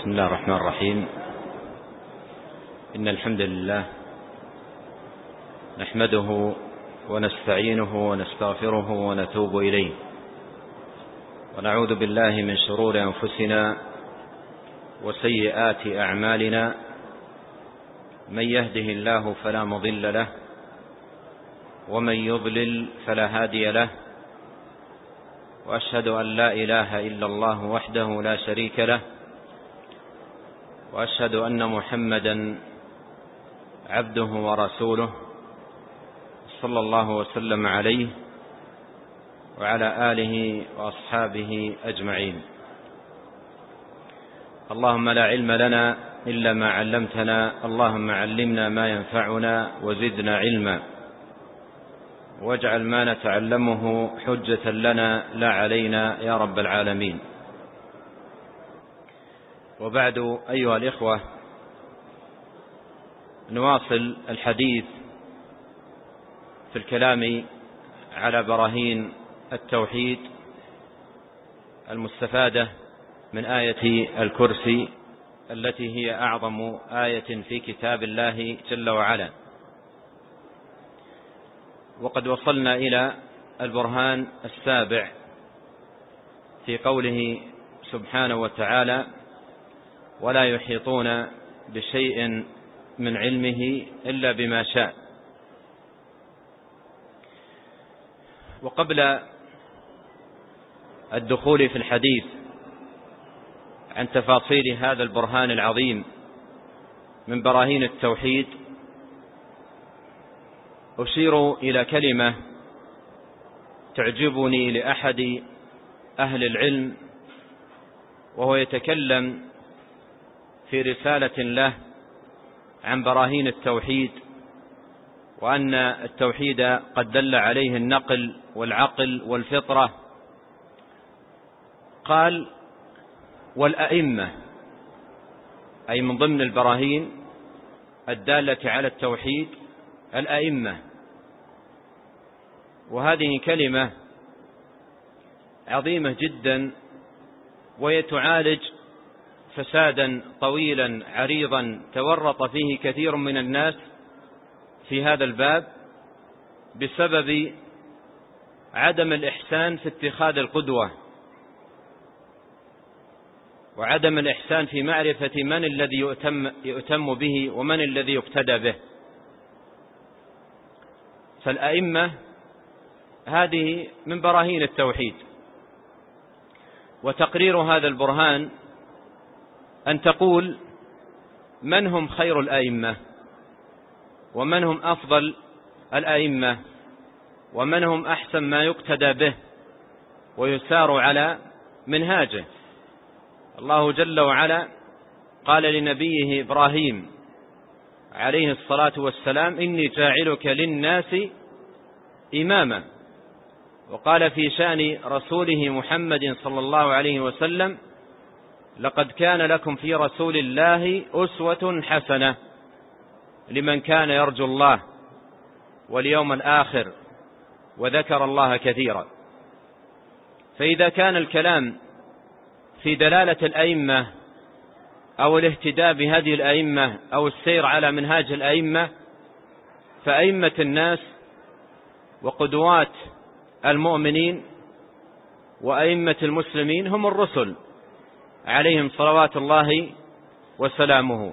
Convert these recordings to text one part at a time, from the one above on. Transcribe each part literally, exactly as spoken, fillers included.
بسم الله الرحمن الرحيم. إن الحمد لله نحمده ونستعينه ونستغفره ونتوب إليه، ونعوذ بالله من شرور أنفسنا وسيئات أعمالنا. من يهده الله فلا مضل له، ومن يضلل فلا هادي له، وأشهد أن لا إله إلا الله وحده لا شريك له، وأشهد أن محمدا عبده ورسوله صلى الله وسلم عليه وعلى آله وأصحابه أجمعين. اللهم لا علم لنا إلا ما علمتنا، اللهم علمنا ما ينفعنا وزدنا علما، واجعل ما نتعلمه حجة لنا لا علينا يا رب العالمين. وبعد، أيها الإخوة، نواصل الحديث في الكلام على براهين التوحيد المستفادة من آية الكرسي التي هي أعظم آية في كتاب الله جل وعلا. وقد وصلنا إلى البرهان السابع في قوله سبحانه وتعالى: ولا يحيطون بشيء من علمه إلا بما شاء. وقبل الدخول في الحديث عن تفاصيل هذا البرهان العظيم من براهين التوحيد، أشير إلى كلمة تعجبني لأحد أهل العلم، وهو يتكلم في رسالة له عن براهين التوحيد، وأن التوحيد قد دل عليه النقل والعقل والفطرة. قال: والأئمة، أي من ضمن البراهين الدالة على التوحيد الأئمة. وهذه كلمة عظيمة جدا، وهي تعالج فسادا طويلا عريضا تورط فيه كثير من الناس في هذا الباب بسبب عدم الإحسان في اتخاذ القدوة، وعدم الإحسان في معرفة من الذي يؤتم, يؤتم به ومن الذي يقتدى به. فالأئمة هذه من براهين التوحيد، وتقرير هذا البرهان أن تقول: من هم خير الأئمة، ومن هم أفضل الأئمة، ومن هم أحسن ما يقتدى به ويسار على منهاجه. الله جل وعلا قال لنبيه إبراهيم عليه الصلاة والسلام: إني جاعلك للناس إماما. وقال في شأن رسوله محمد صلى الله عليه وسلم: لقد كان لكم في رسول الله أسوة حسنة لمن كان يرجو الله واليوم الآخر وذكر الله كثيرا. فإذا كان الكلام في دلالة الأئمة أو الاهتداء بهذه الأئمة أو السير على منهاج الأئمة، فأئمة الناس وقدوات المؤمنين وأئمة المسلمين هم الرسل عليهم صلوات الله وسلامه.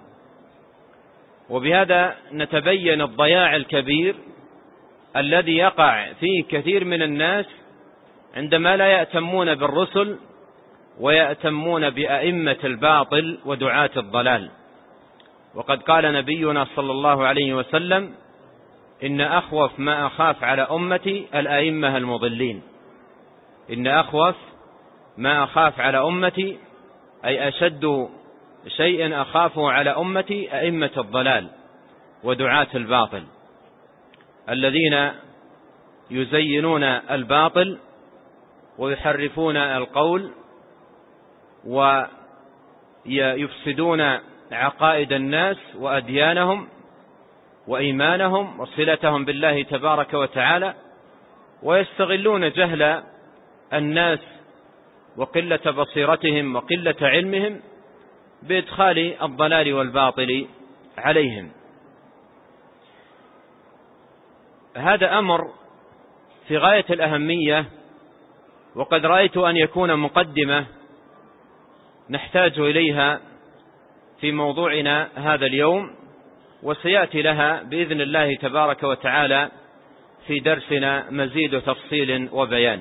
وبهذا نتبين الضياع الكبير الذي يقع فيه كثير من الناس عندما لا يأتمون بالرسل ويأتمون بأئمة الباطل ودعاة الضلال. وقد قال نبينا صلى الله عليه وسلم: إن أخوف ما أخاف على أمتي الأئمة المضلين. إن أخوف ما أخاف على أمتي، أي أشد شيء أخافه على أمتي أئمة الضلال ودعاة الباطل، الذين يزينون الباطل ويحرفون القول ويفسدون عقائد الناس وأديانهم وإيمانهم وصلتهم بالله تبارك وتعالى، ويستغلون جهل الناس وقلة بصيرتهم وقلة علمهم بإدخال الضلال والباطل عليهم. هذا أمر في غاية الأهمية، وقد رأيت أن يكون مقدمة نحتاج إليها في موضوعنا هذا اليوم، وسيأتي لها بإذن الله تبارك وتعالى في درسنا مزيد تفصيل وبيان.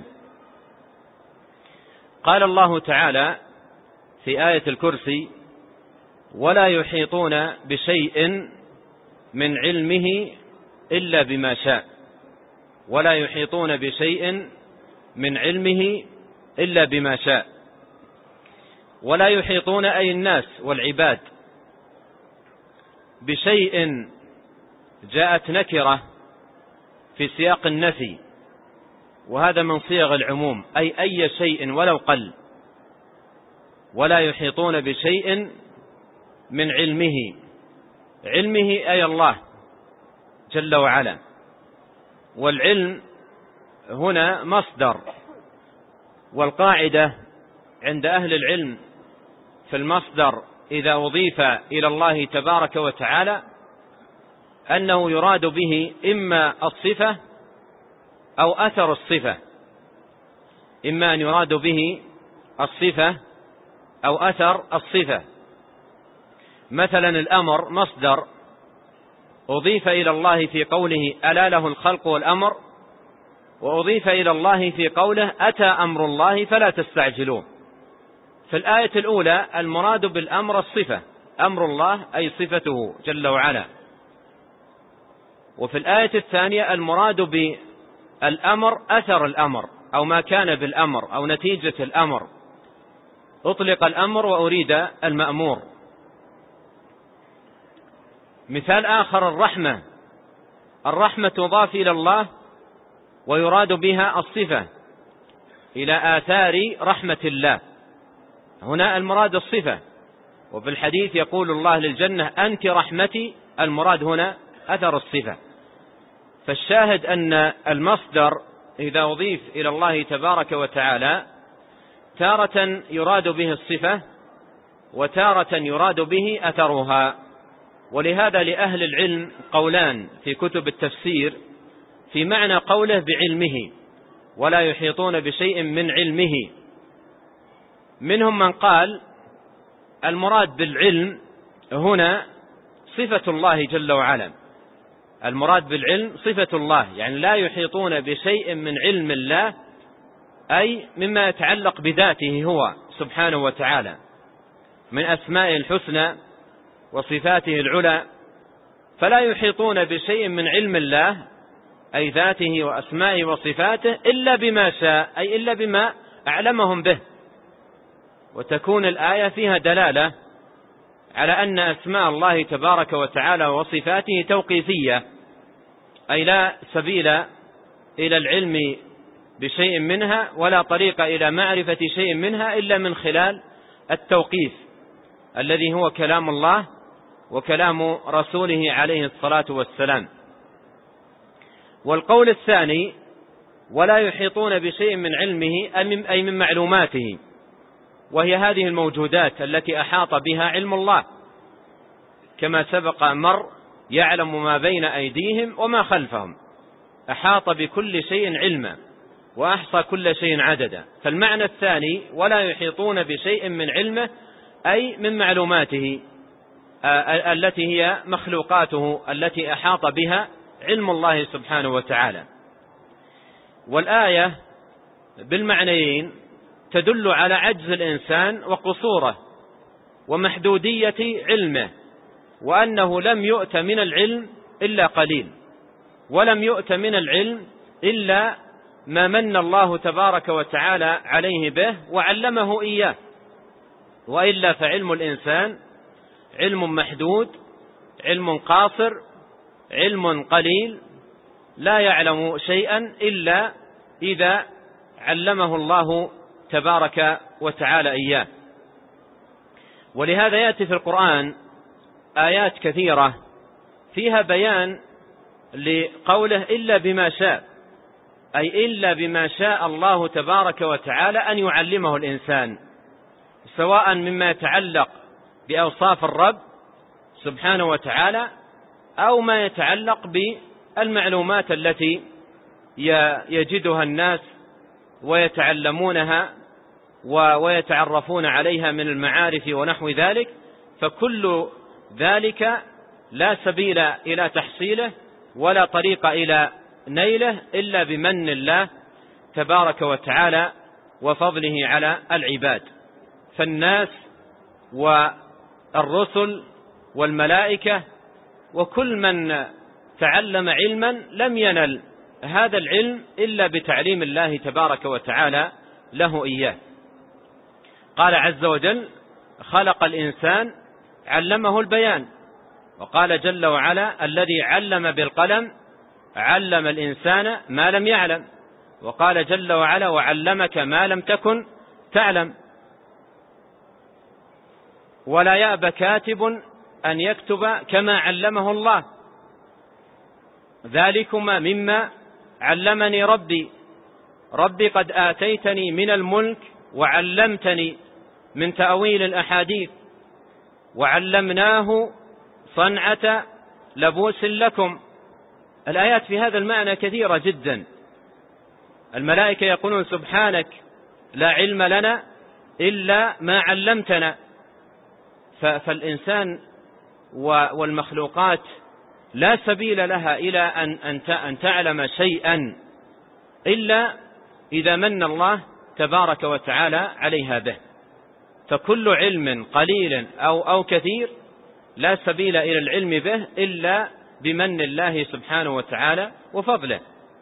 قال الله تعالى في آية الكرسي: ولا يحيطون بشيء من علمه إلا بما شاء. ولا يحيطون بشيء من علمه إلا بما شاء. ولا يحيطون أي الناس والعباد بشيء جاءت نكرة في سياق النفي، وهذا من صيغ العموم، أي أي شيء ولو قل. ولا يحيطون بشيء من علمه، علمه أي الله جل وعلا. والعلم هنا مصدر، والقاعدة عند أهل العلم في المصدر إذا أضيف إلى الله تبارك وتعالى أنه يراد به إما الصفة أو أثر الصفة، إما أن يراد به الصفة أو أثر الصفة. مثلا الأمر مصدر أضيف إلى الله في قوله ألا له الخلق والأمر، وأضيف إلى الله في قوله أتى أمر الله فلا تستعجلوه. في الآية الأولى المراد بالأمر الصفة، أمر الله أي صفته جل وعلا. وفي الآية الثانية المراد بالأمر أثر الأمر أو ما كان بالأمر أو نتيجة الأمر، أطلق الأمر وأريد المأمور. مثال آخر الرحمة، الرحمة تضاف إلى الله ويراد بها الصفة، إلى آثار رحمة الله، هنا المراد الصفة. وفي الحديث يقول الله للجنة أنت رحمتي، المراد هنا أثر الصفة. فالشاهد أن المصدر إذا أضيف إلى الله تبارك وتعالى تارة يراد به الصفة وتارة يراد به أثرها. ولهذا لأهل العلم قولان في كتب التفسير في معنى قوله بعلمه، ولا يحيطون بشيء من علمه. منهم من قال المراد بالعلم هنا صفة الله جل وعلا، المراد بالعلم صفة الله، يعني لا يحيطون بشيء من علم الله أي مما يتعلق بذاته هو سبحانه وتعالى من أسمائه الحسنى وصفاته العلى، فلا يحيطون بشيء من علم الله أي ذاته وأسمائه وصفاته إلا بما شاء، أي إلا بما أعلمهم به. وتكون الآية فيها دلالة على أن أسماء الله تبارك وتعالى وصفاته توقيفية، أي لا سبيل إلى العلم بشيء منها ولا طريق إلى معرفة شيء منها إلا من خلال التوقيف الذي هو كلام الله وكلام رسوله عليه الصلاة والسلام. والقول الثاني ولا يحيطون بشيء من علمه أي من معلوماته، وهي هذه الموجودات التي أحاط بها علم الله، كما سبق مر يعلم ما بين أيديهم وما خلفهم، أحاط بكل شيء علما وأحصى كل شيء عددا. فالمعنى الثاني ولا يحيطون بشيء من علمه أي من معلوماته التي هي مخلوقاته التي أحاط بها علم الله سبحانه وتعالى. والآية بالمعنيين تدل على عجز الإنسان وقصوره ومحدودية علمه، وأنه لم يؤت من العلم إلا قليل، ولم يؤت من العلم إلا ما من الله تبارك وتعالى عليه به وعلمه إياه، وإلا فعلم الإنسان علم محدود، علم قاصر، علم قليل، لا يعلم شيئا إلا إذا علمه الله تبارك وتعالى إياه. ولهذا يأتي في القرآن آيات كثيرة فيها بيان لقوله إلا بما شاء، أي إلا بما شاء الله تبارك وتعالى أن يعلمه الإنسان، سواء مما يتعلق بأوصاف الرب سبحانه وتعالى، أو ما يتعلق بالمعلومات التي يجدها الناس ويتعلمونها ويتعرفون عليها من المعارف ونحو ذلك، فكل ذلك لا سبيل إلى تحصيله ولا طريق إلى نيله إلا بمن الله تبارك وتعالى وفضله على العباد. فالناس والرسل والملائكة وكل من تعلم علما لم ينل هذا العلم إلا بتعليم الله تبارك وتعالى له إياه. قال عز وجل: خلق الإنسان علمه البيان. وقال جل وعلا: الذي علم بالقلم علم الإنسان ما لم يعلم. وقال جل وعلا: وعلمك ما لم تكن تعلم. ولا يأبى كاتب أن يكتب كما علمه الله، ذلكما مما علمني ربي ربي قد آتيتني من الملك وعلمتني من تأويل الأحاديث وعلمناه صنعة لبوس لكم. الآيات في هذا المعنى كثيرة جدا. الملائكة يقولون: سبحانك لا علم لنا إلا ما علمتنا. فالإنسان والمخلوقات لا سبيل لها إلى أن تعلم شيئا إلا إذا من الله تبارك وتعالى عليها به. فكل علم قليل أو أو كثير لا سبيل إلى العلم به إلا بمن الله سبحانه وتعالى وفضله.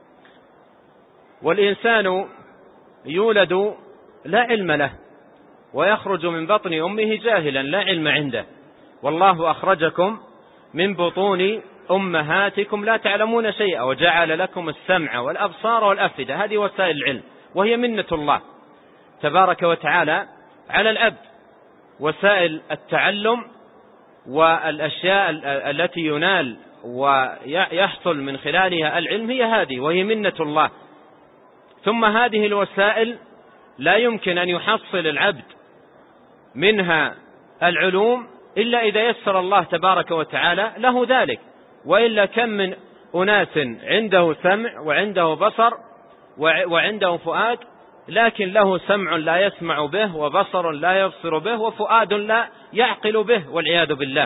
والإنسان يولد لا علم له ويخرج من بطن أمه جاهلا لا علم عنده. والله أخرجكم من بطون أمهاتكم لا تعلمون شيئا وجعل لكم السمع والأبصار والأفئدة. هذه وسائل العلم، وهي منة الله تبارك وتعالى على العبد. وسائل التعلم والأشياء التي ينال ويحصل من خلالها العلم هي هذه، وهي منة الله. ثم هذه الوسائل لا يمكن أن يحصل العبد منها العلوم إلا إذا يسر الله تبارك وتعالى له ذلك. وإلا كم من أناس عنده سمع وعنده بصر وعنده فؤاد، لكن له سمع لا يسمع به وبصر لا يبصر به وفؤاد لا يعقل به والعياذ بالله.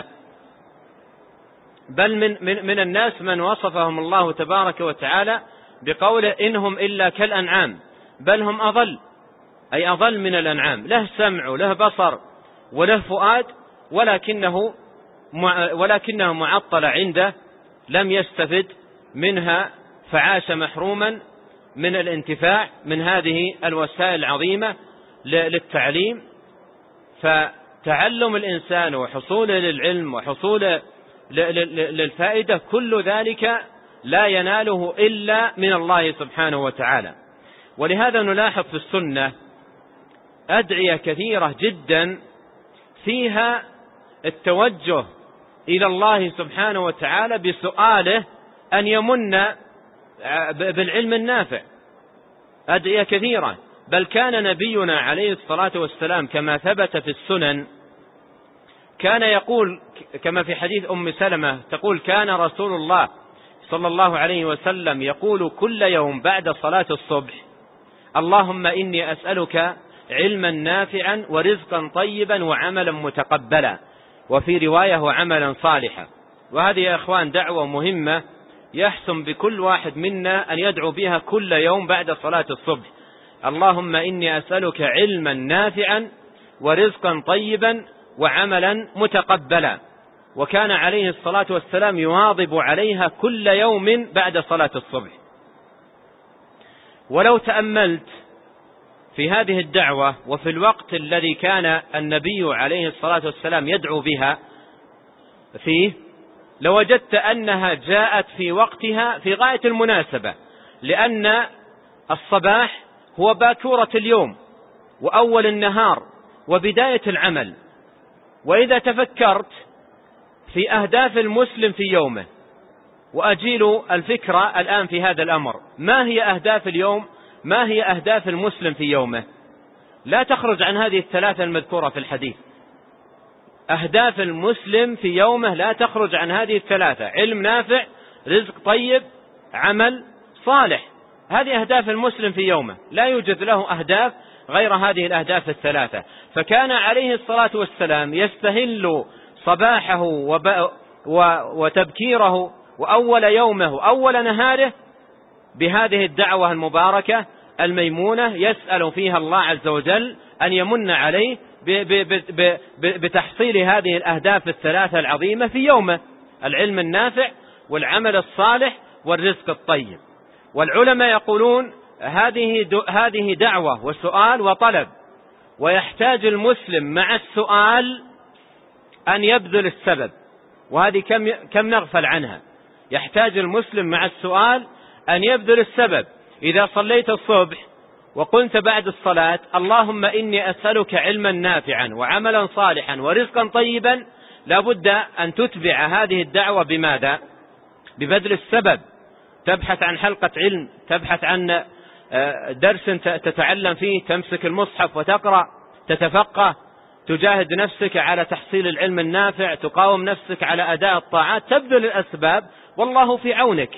بل من, من, من الناس من وصفهم الله تبارك وتعالى بقوله: إنهم إلا كالأنعام بل هم أضل، أي أضل من الأنعام. له سمع وله بصر وله فؤاد، ولكنه ولكنه معطل عنده، لم يستفد منها فعاش محروما من الانتفاع من هذه الوسائل العظيمة للتعليم. فتعلم الإنسان وحصوله للعلم وحصوله للفائدة كل ذلك لا يناله إلا من الله سبحانه وتعالى. ولهذا نلاحظ في السنة أدعية كثيرة جدا فيها التوجه إلى الله سبحانه وتعالى بسؤاله أن يمن بالعلم النافع. أدعية كثيرة، بل كان نبينا عليه الصلاة والسلام كما ثبت في السنن كان يقول كما في حديث أم سلمة تقول: كان رسول الله صلى الله عليه وسلم يقول كل يوم بعد صلاة الصبح: اللهم إني أسألك علما نافعا ورزقا طيبا وعملا متقبلا، وفي رواية وعملا صالحا. وهذه يا إخوان دعوة مهمة يحسن بكل واحد منا أن يدعو بها كل يوم بعد صلاة الصبح: اللهم إني أسألك علما نافعا ورزقا طيبا وعملا متقبلا. وكان عليه الصلاة والسلام يواظب عليها كل يوم بعد صلاة الصبح. ولو تأملت في هذه الدعوة وفي الوقت الذي كان النبي عليه الصلاة والسلام يدعو بها فيه، لوجدت أنها جاءت في وقتها في غاية المناسبة، لأن الصباح هو باكورة اليوم وأول النهار وبداية العمل. وإذا تفكرت في أهداف المسلم في يومه، وأجيل الفكرة الآن في هذا الأمر، ما هي أهداف اليوم؟ ما هي أهداف المسلم في يومه؟ لا تخرج عن هذه الثلاثة المذكورة في الحديث: أهداف المسلم في يومه لا تخرج عن هذه الثلاثة: علم نافع، رزق طيب، عمل صالح. هذه أهداف المسلم في يومه، لا يوجد له أهداف غير هذه الأهداف الثلاثة. فكان عليه الصلاة والسلام يستهل صباحه وتبكيره وأول يومه وأول نهاره بهذه الدعوة المباركة الميمونة، يسأل فيها الله عز وجل أن يمن عليه بتحصيل هذه الأهداف الثلاثة العظيمة في يومه: العلم النافع والعمل الصالح والرزق الطيب. والعلماء يقولون هذه هذه دعوة وسؤال وطلب، ويحتاج المسلم مع السؤال أن يبذل السبب، وهذه كم كم نغفل عنها. يحتاج المسلم مع السؤال أن يبذل السبب. إذا صليت الصبح وقلت بعد الصلاة: اللهم إني أسألك علما نافعا وعملا صالحا ورزقا طيبا، لابد أن تتبع هذه الدعوة بماذا؟ ببذل السبب. تبحث عن حلقة علم، تبحث عن درس تتعلم فيه، تمسك المصحف وتقرأ، تتفقه، تجاهد نفسك على تحصيل العلم النافع، تقاوم نفسك على أداء الطاعات، تبذل الأسباب والله في عونك.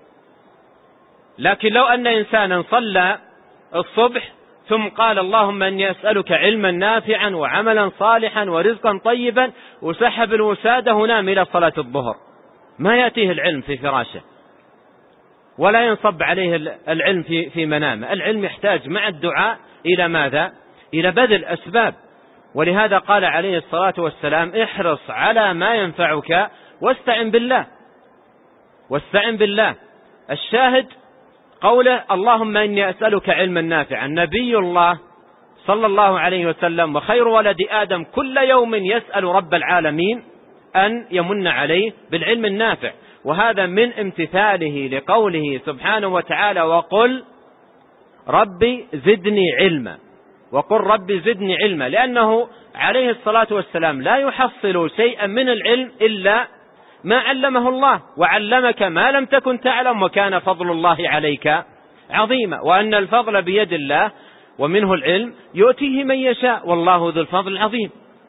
لكن لو أن إنسانا صلى الصبح ثم قال: اللهم إني أسألك علما نافعا وعملا صالحا ورزقا طيبا، وسحب الوسادة ونام إلى صلاة الظهر، ما يأتيه العلم في فراشه ولا ينصب عليه العلم في في منامه. العلم يحتاج مع الدعاء إلى ماذا؟ إلى بذل أسباب. ولهذا قال عليه الصلاة والسلام: احرص على ما ينفعك واستعن بالله. واستعن بالله. الشاهد قوله: اللهم إني أسألك علما نافعا. نبي الله صلى الله عليه وسلم وخير ولد آدم كل يوم يسأل رب العالمين أن يمن عليه بالعلم النافع، وهذا من امتثاله لقوله سبحانه وتعالى: وقل ربي زدني علما. وقل ربي زدني علما، لأنه عليه الصلاة والسلام لا يحصل شيئا من العلم إلا ما علمه الله، وعلمك ما لم تكن تعلم، وكان فضل الله عليك عظيما، وأن الفضل بيد الله ومنه العلم يؤتيه من يشاء والله ذو الفضل العظيم.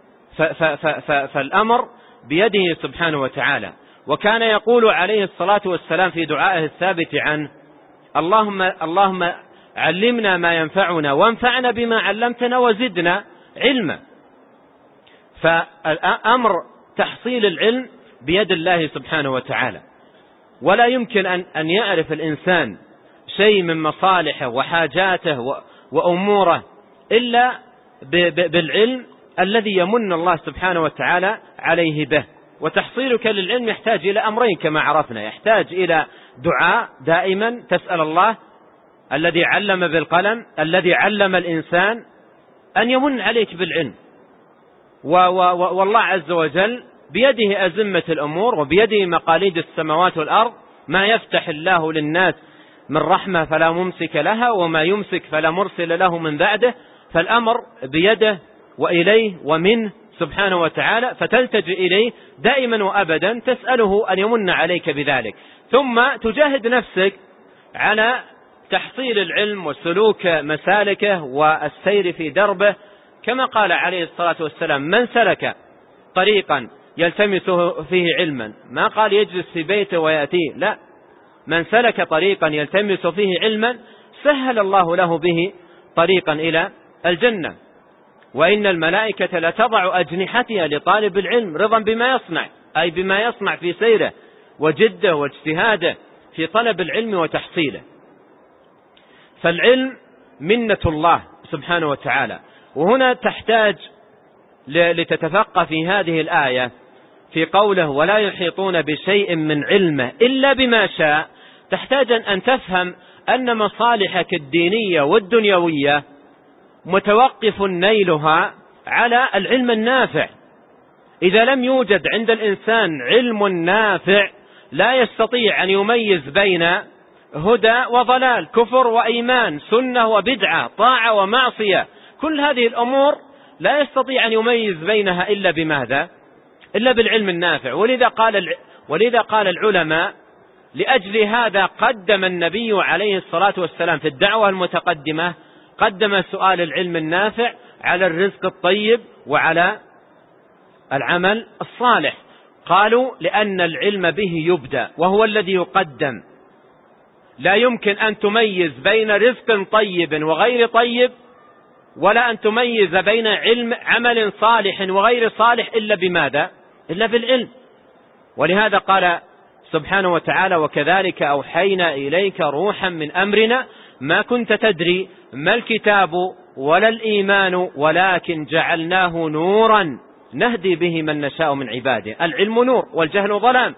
فالأمر بيده سبحانه وتعالى. وكان يقول عليه الصلاة والسلام في دعائه الثابت عنه: اللهم اللهم علمنا ما ينفعنا وانفعنا بما علمتنا وزدنا علما. فالأمر تحصيل العلم بيد الله سبحانه وتعالى، ولا يمكن أن أن يعرف الإنسان شيء من مصالحه وحاجاته وأموره إلا بالعلم الذي يمن الله سبحانه وتعالى عليه به. وتحصيلك للعلم يحتاج إلى أمرين كما عرفنا: يحتاج إلى دعاء دائما، تسأل الله الذي علم بالقلم الذي علم الإنسان أن يمن عليك بالعلم، والله عز وجل بيده أزمة الأمور وبيده مقاليد السماوات والأرض. ما يفتح الله للناس من رحمة فلا ممسك لها، وما يمسك فلا مرسل له من بعده. فالأمر بيده وإليه ومنه سبحانه وتعالى، فتلتجئ إليه دائما وأبدا، تسأله أن يمن عليك بذلك، ثم تجاهد نفسك على تحصيل العلم وسلوك مسالكه والسير في دربه، كما قال عليه الصلاة والسلام: من سلك طريقا يلتمس فيه علما، ما قال يجلس في بيته ويأتيه، لا، من سلك طريقا يلتمس فيه علما سهل الله له به طريقا إلى الجنة. وإن الملائكة لتضع أجنحتها لطالب العلم رضا بما يصنع، أي بما يصنع في سيره وجده واجتهاده في طلب العلم وتحصيله. فالعلم منة الله سبحانه وتعالى. وهنا تحتاج لتتفقه في هذه الآية في قوله: ولا يحيطون بشيء من علمه إلا بما شاء. تحتاج أن تفهم أن مصالحك الدينية والدنيوية متوقف نيلها على العلم النافع. إذا لم يوجد عند الإنسان علم نافع لا يستطيع أن يميز بين هدى وضلال، كفر وإيمان، سنة وبدعة، طاعة ومعصية. كل هذه الأمور لا يستطيع أن يميز بينها إلا بماذا؟ إلا بالعلم النافع. ولذا قال ولذا قال العلماء: لأجل هذا قدم النبي عليه الصلاة والسلام في الدعوة المتقدمة قدم سؤال العلم النافع على الرزق الطيب وعلى العمل الصالح. قالوا لأن العلم به يبدأ وهو الذي يقدم. لا يمكن أن تميز بين رزق طيب وغير طيب، ولا أن تميز بين علم عمل صالح وغير صالح إلا بماذا؟ إلا بالعلم. ولهذا قال سبحانه وتعالى: وكذلك أوحينا إليك روحا من أمرنا ما كنت تدري ما الكتاب ولا الإيمان ولكن جعلناه نورا نهدي به من نشاء من عباده. العلم نور والجهل ظلام.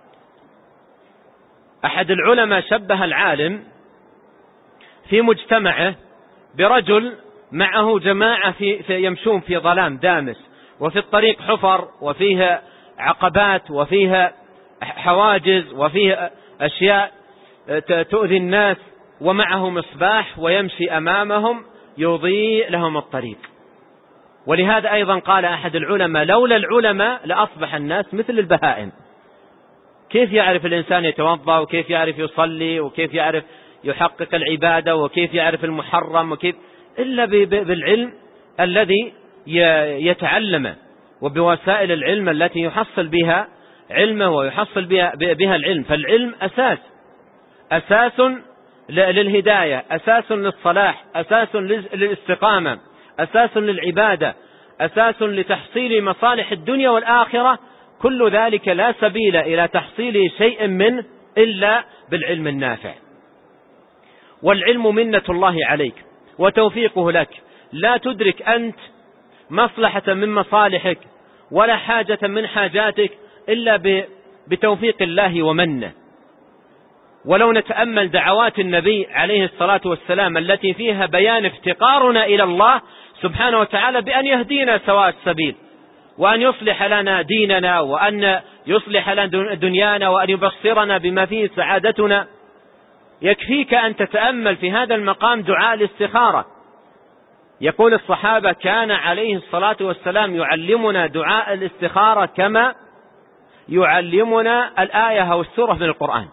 أحد العلماء شبه العالم في مجتمعه برجل معه جماعة في في يمشون في ظلام دامس، وفي الطريق حفر وفيها عقبات وفيها حواجز وفيها أشياء تؤذي الناس، ومعه مصباح ويمشي أمامهم يضيء لهم الطريق. ولهذا أيضا قال أحد العلماء: لولا العلماء لأصبح الناس مثل البهائم. كيف يعرف الإنسان يتوضأ، وكيف يعرف يصلي، وكيف يعرف يحقق العبادة، وكيف يعرف المحرم، وكيف إلا بالعلم الذي يتعلمه، وبوسائل العلم التي يحصل بها علمه ويحصل بها, بها العلم. فالعلم أساس أساس للهداية، أساس للصلاح، أساس للاستقامة، أساس للعبادة، أساس لتحصيل مصالح الدنيا والآخرة. كل ذلك لا سبيل إلى تحصيل شيء منه إلا بالعلم النافع. والعلم منة الله عليك وتوفيقه لك. لا تدرك أنت مصلحة من مصالحك ولا حاجة من حاجاتك إلا بتوفيق الله ومنه. ولو نتأمل دعوات النبي عليه الصلاة والسلام التي فيها بيان افتقارنا إلى الله سبحانه وتعالى بأن يهدينا سواء السبيل، وأن يصلح لنا ديننا، وأن يصلح لنا دنيانا، وأن يبصرنا بما فيه سعادتنا، يكفيك أن تتأمل في هذا المقام دعاء الاستخارة. يقول الصحابة: كان عليه الصلاة والسلام يعلمنا دعاء الاستخارة كما يعلمنا الآية أو السورة من القرآن.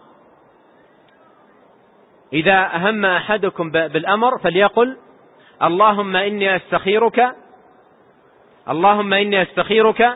إذا أهم أحدكم بالأمر فليقل: اللهم إني أستخيرك اللهم إني أستخيرك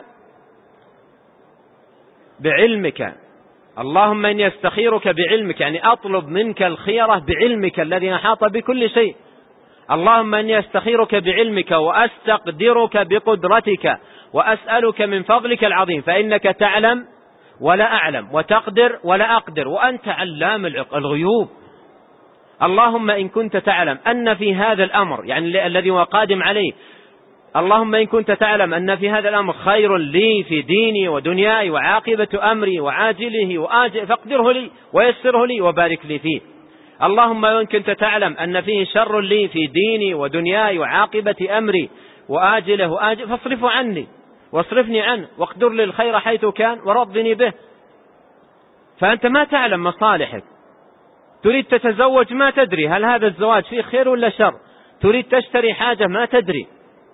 بعلمك اللهم إني أستخيرك بعلمك، يعني أطلب منك الخيرة بعلمك الذي أحاط بكل شيء. اللهم إني أستخيرك بعلمك وأستقدرك بقدرتك وأسألك من فضلك العظيم، فإنك تعلم ولا أعلم وتقدر ولا أقدر وأنت علام الغيوب. اللهم إن كنت تعلم أن في هذا الأمر، يعني الذي هو قادم عليه، اللهم إن كنت تعلم أن في هذا الأمر خير لي في ديني ودنياي وعاقبة أمري وعاجله وآجله فاقدره لي ويسره لي وبارك لي فيه. اللهم إن كنت تعلم أن فيه شر لي في ديني ودنياي وعاقبة أمري وآجله وآجله فاصرفه عني واصرفني عنه واقدر لي الخير حيث كان ورضني به. فأنت ما تعلم مصالحك، تريد تتزوج ما تدري هل هذا الزواج فيه خير ولا شر، تريد تشتري حاجة ما تدري،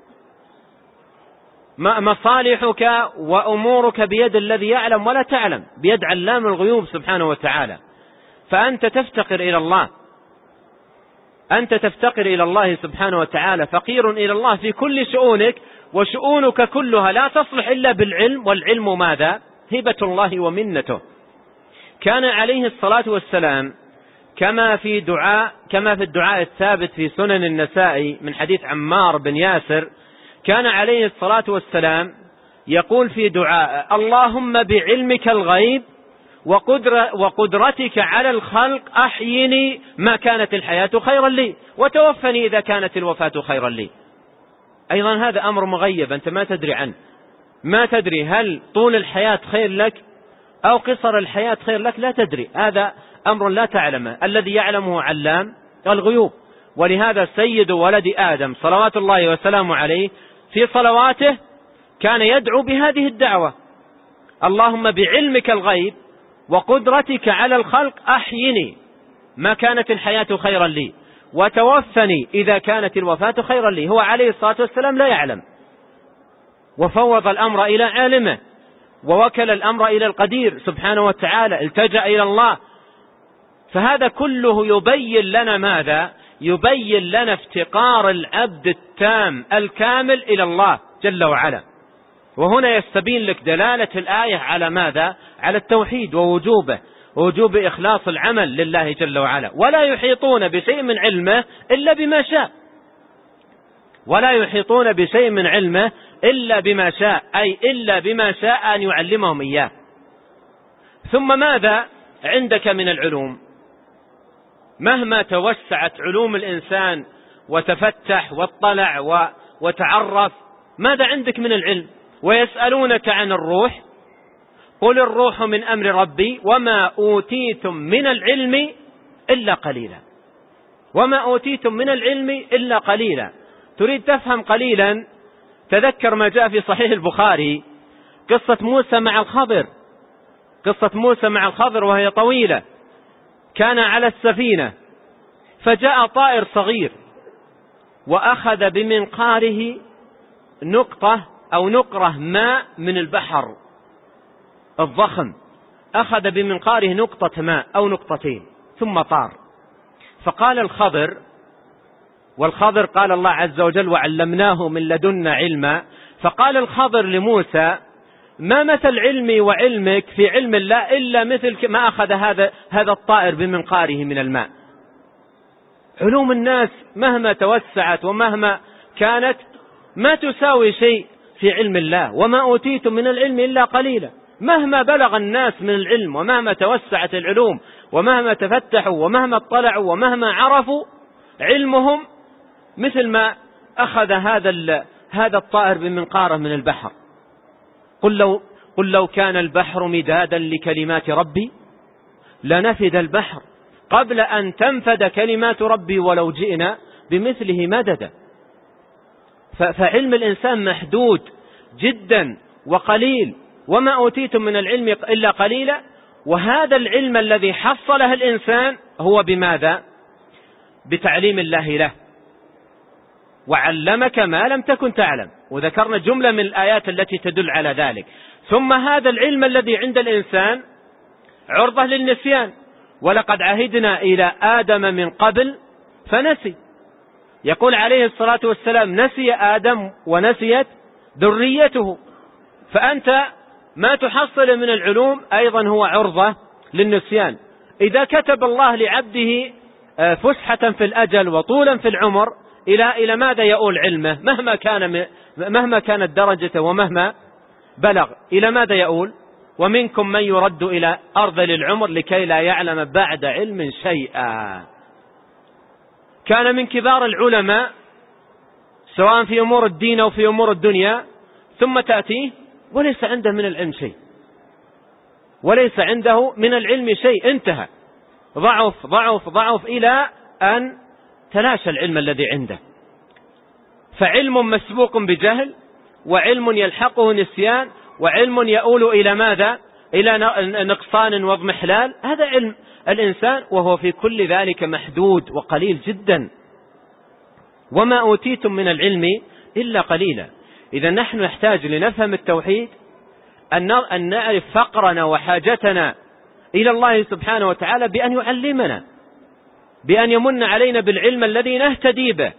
مصالحك وأمورك بيد الذي يعلم ولا تعلم، بيد علام الغيوب سبحانه وتعالى. فأنت تفتقر إلى الله، أنت تفتقر إلى الله سبحانه وتعالى، فقير إلى الله في كل شؤونك، وشؤونك كلها لا تصلح إلا بالعلم. والعلم ماذا؟ هبة الله ومنته. كان عليه الصلاة والسلام كما في دعاء كما في الدعاء الثابت في سنن النسائي من حديث عمار بن ياسر، كان عليه الصلاة والسلام يقول في دعاء: اللهم بعلمك الغيب وقدر وقدرتك على الخلق أحيني ما كانت الحياة خيرا لي وتوفني إذا كانت الوفاة خيرا لي. أيضا هذا أمر مغيب أنت ما تدري عنه، ما تدري هل طول الحياة خير لك أو قصر الحياة خير لك، لا تدري، هذا أمر لا تعلمه، الذي يعلمه علام الغيوب. ولهذا سيد ولد آدم صلوات الله وسلامه عليه في صلواته كان يدعو بهذه الدعوة: اللهم بعلمك الغيب وقدرتك على الخلق أحيني ما كانت الحياة خيرا لي وتوفني إذا كانت الوفاة خيرا لي. هو عليه الصلاة والسلام لا يعلم، وفوض الأمر إلى عالمه، ووكل الأمر إلى القدير سبحانه وتعالى، التجأ إلى الله. فهذا كله يبين لنا ماذا؟ يبين لنا افتقار العبد التام الكامل إلى الله جل وعلا. وهنا يستبين لك دلالة الآية على ماذا؟ على التوحيد ووجوبه، ووجوب إخلاص العمل لله جل وعلا. ولا يحيطون بشيء من علمه إلا بما شاء، ولا يحيطون بشيء من علمه إلا بما شاء، أي إلا بما شاء أن يعلمهم إياه. ثم ماذا عندك من العلوم؟ مهما توسعت علوم الإنسان وتفتح واطلع وتعرف، ماذا عندك من العلم؟ ويسألونك عن الروح، قل الروح من أمر ربي وما أوتيتم من العلم إلا قليلا، وما أوتيتم من العلم إلا قليلا. تريد تفهم قليلا؟ تذكر ما جاء في صحيح البخاري قصة موسى مع الخضر، قصة موسى مع الخضر وهي طويلة. كان على السفينة فجاء طائر صغير وأخذ بمنقاره نقطة أو نقرة ماء من البحر الضخم، أخذ بمنقاره نقطة ماء أو نقطتين ثم طار. فقال الخضر، والخضر قال الله عز وجل وعلمناه من لدنا علما، فقال الخضر لموسى ما مثل علمي وعلمك في علم الله إلا مثل ما أخذ هذا هذا الطائر بمنقاره من الماء. علوم الناس مهما توسعت ومهما كانت ما تساوي شيء في علم الله. وما أوتيتم من العلم إلا قليلا. مهما بلغ الناس من العلم ومهما توسعت العلوم ومهما تفتحوا ومهما اطلعوا ومهما عرفوا، علمهم مثل ما أخذ هذا هذا الطائر بمنقاره من البحر. قل لو, قل لو كان البحر مدادا لكلمات ربي لنفد البحر قبل أن تنفد كلمات ربي ولو جئنا بمثله مددا. فعلم الإنسان محدود جدا وقليل. وما أوتيتم من العلم إلا قليلا. وهذا العلم الذي حصله الإنسان هو بماذا؟ بتعليم الله له. وعلمك ما لم تكن تعلم، وذكرنا جملة من الآيات التي تدل على ذلك. ثم هذا العلم الذي عند الإنسان عرضة للنسيان، ولقد عهدنا إلى آدم من قبل فنسي. يقول عليه الصلاة والسلام نسي آدم ونسيت ذريته. فأنت ما تحصل من العلوم أيضا هو عرضة للنسيان. إذا كتب الله لعبده فسحة في الأجل وطولا في العمر، إلى إلى ماذا يؤول علمه؟ مهما كان مهما كانت درجته ومهما بلغ، إلى ماذا يؤول؟ ومنكم من يرد إلى أرذل العمر لكي لا يعلم بعد علم شيئا. كان من كبار العلماء سواء في أمور الدين أو في أمور الدنيا، ثم تأتيه وليس عنده من العلم شيء، وليس عنده من العلم شيء، انتهى، ضعف ضعف ضعف إلى أن تلاشى العلم الذي عنده. فعلم مسبوق بجهل، وعلم يلحقه نسيان، وعلم يؤول إلى ماذا؟ إلى نقصان واضمحلال. هذا علم الإنسان، وهو في كل ذلك محدود وقليل جدا. وما أوتيتم من العلم إلا قليلا. إذا نحن نحتاج لنفهم التوحيد أن نعرف فقرنا وحاجتنا إلى الله سبحانه وتعالى بأن يعلمنا، بأن يمن علينا بالعلم الذي نهتدي به،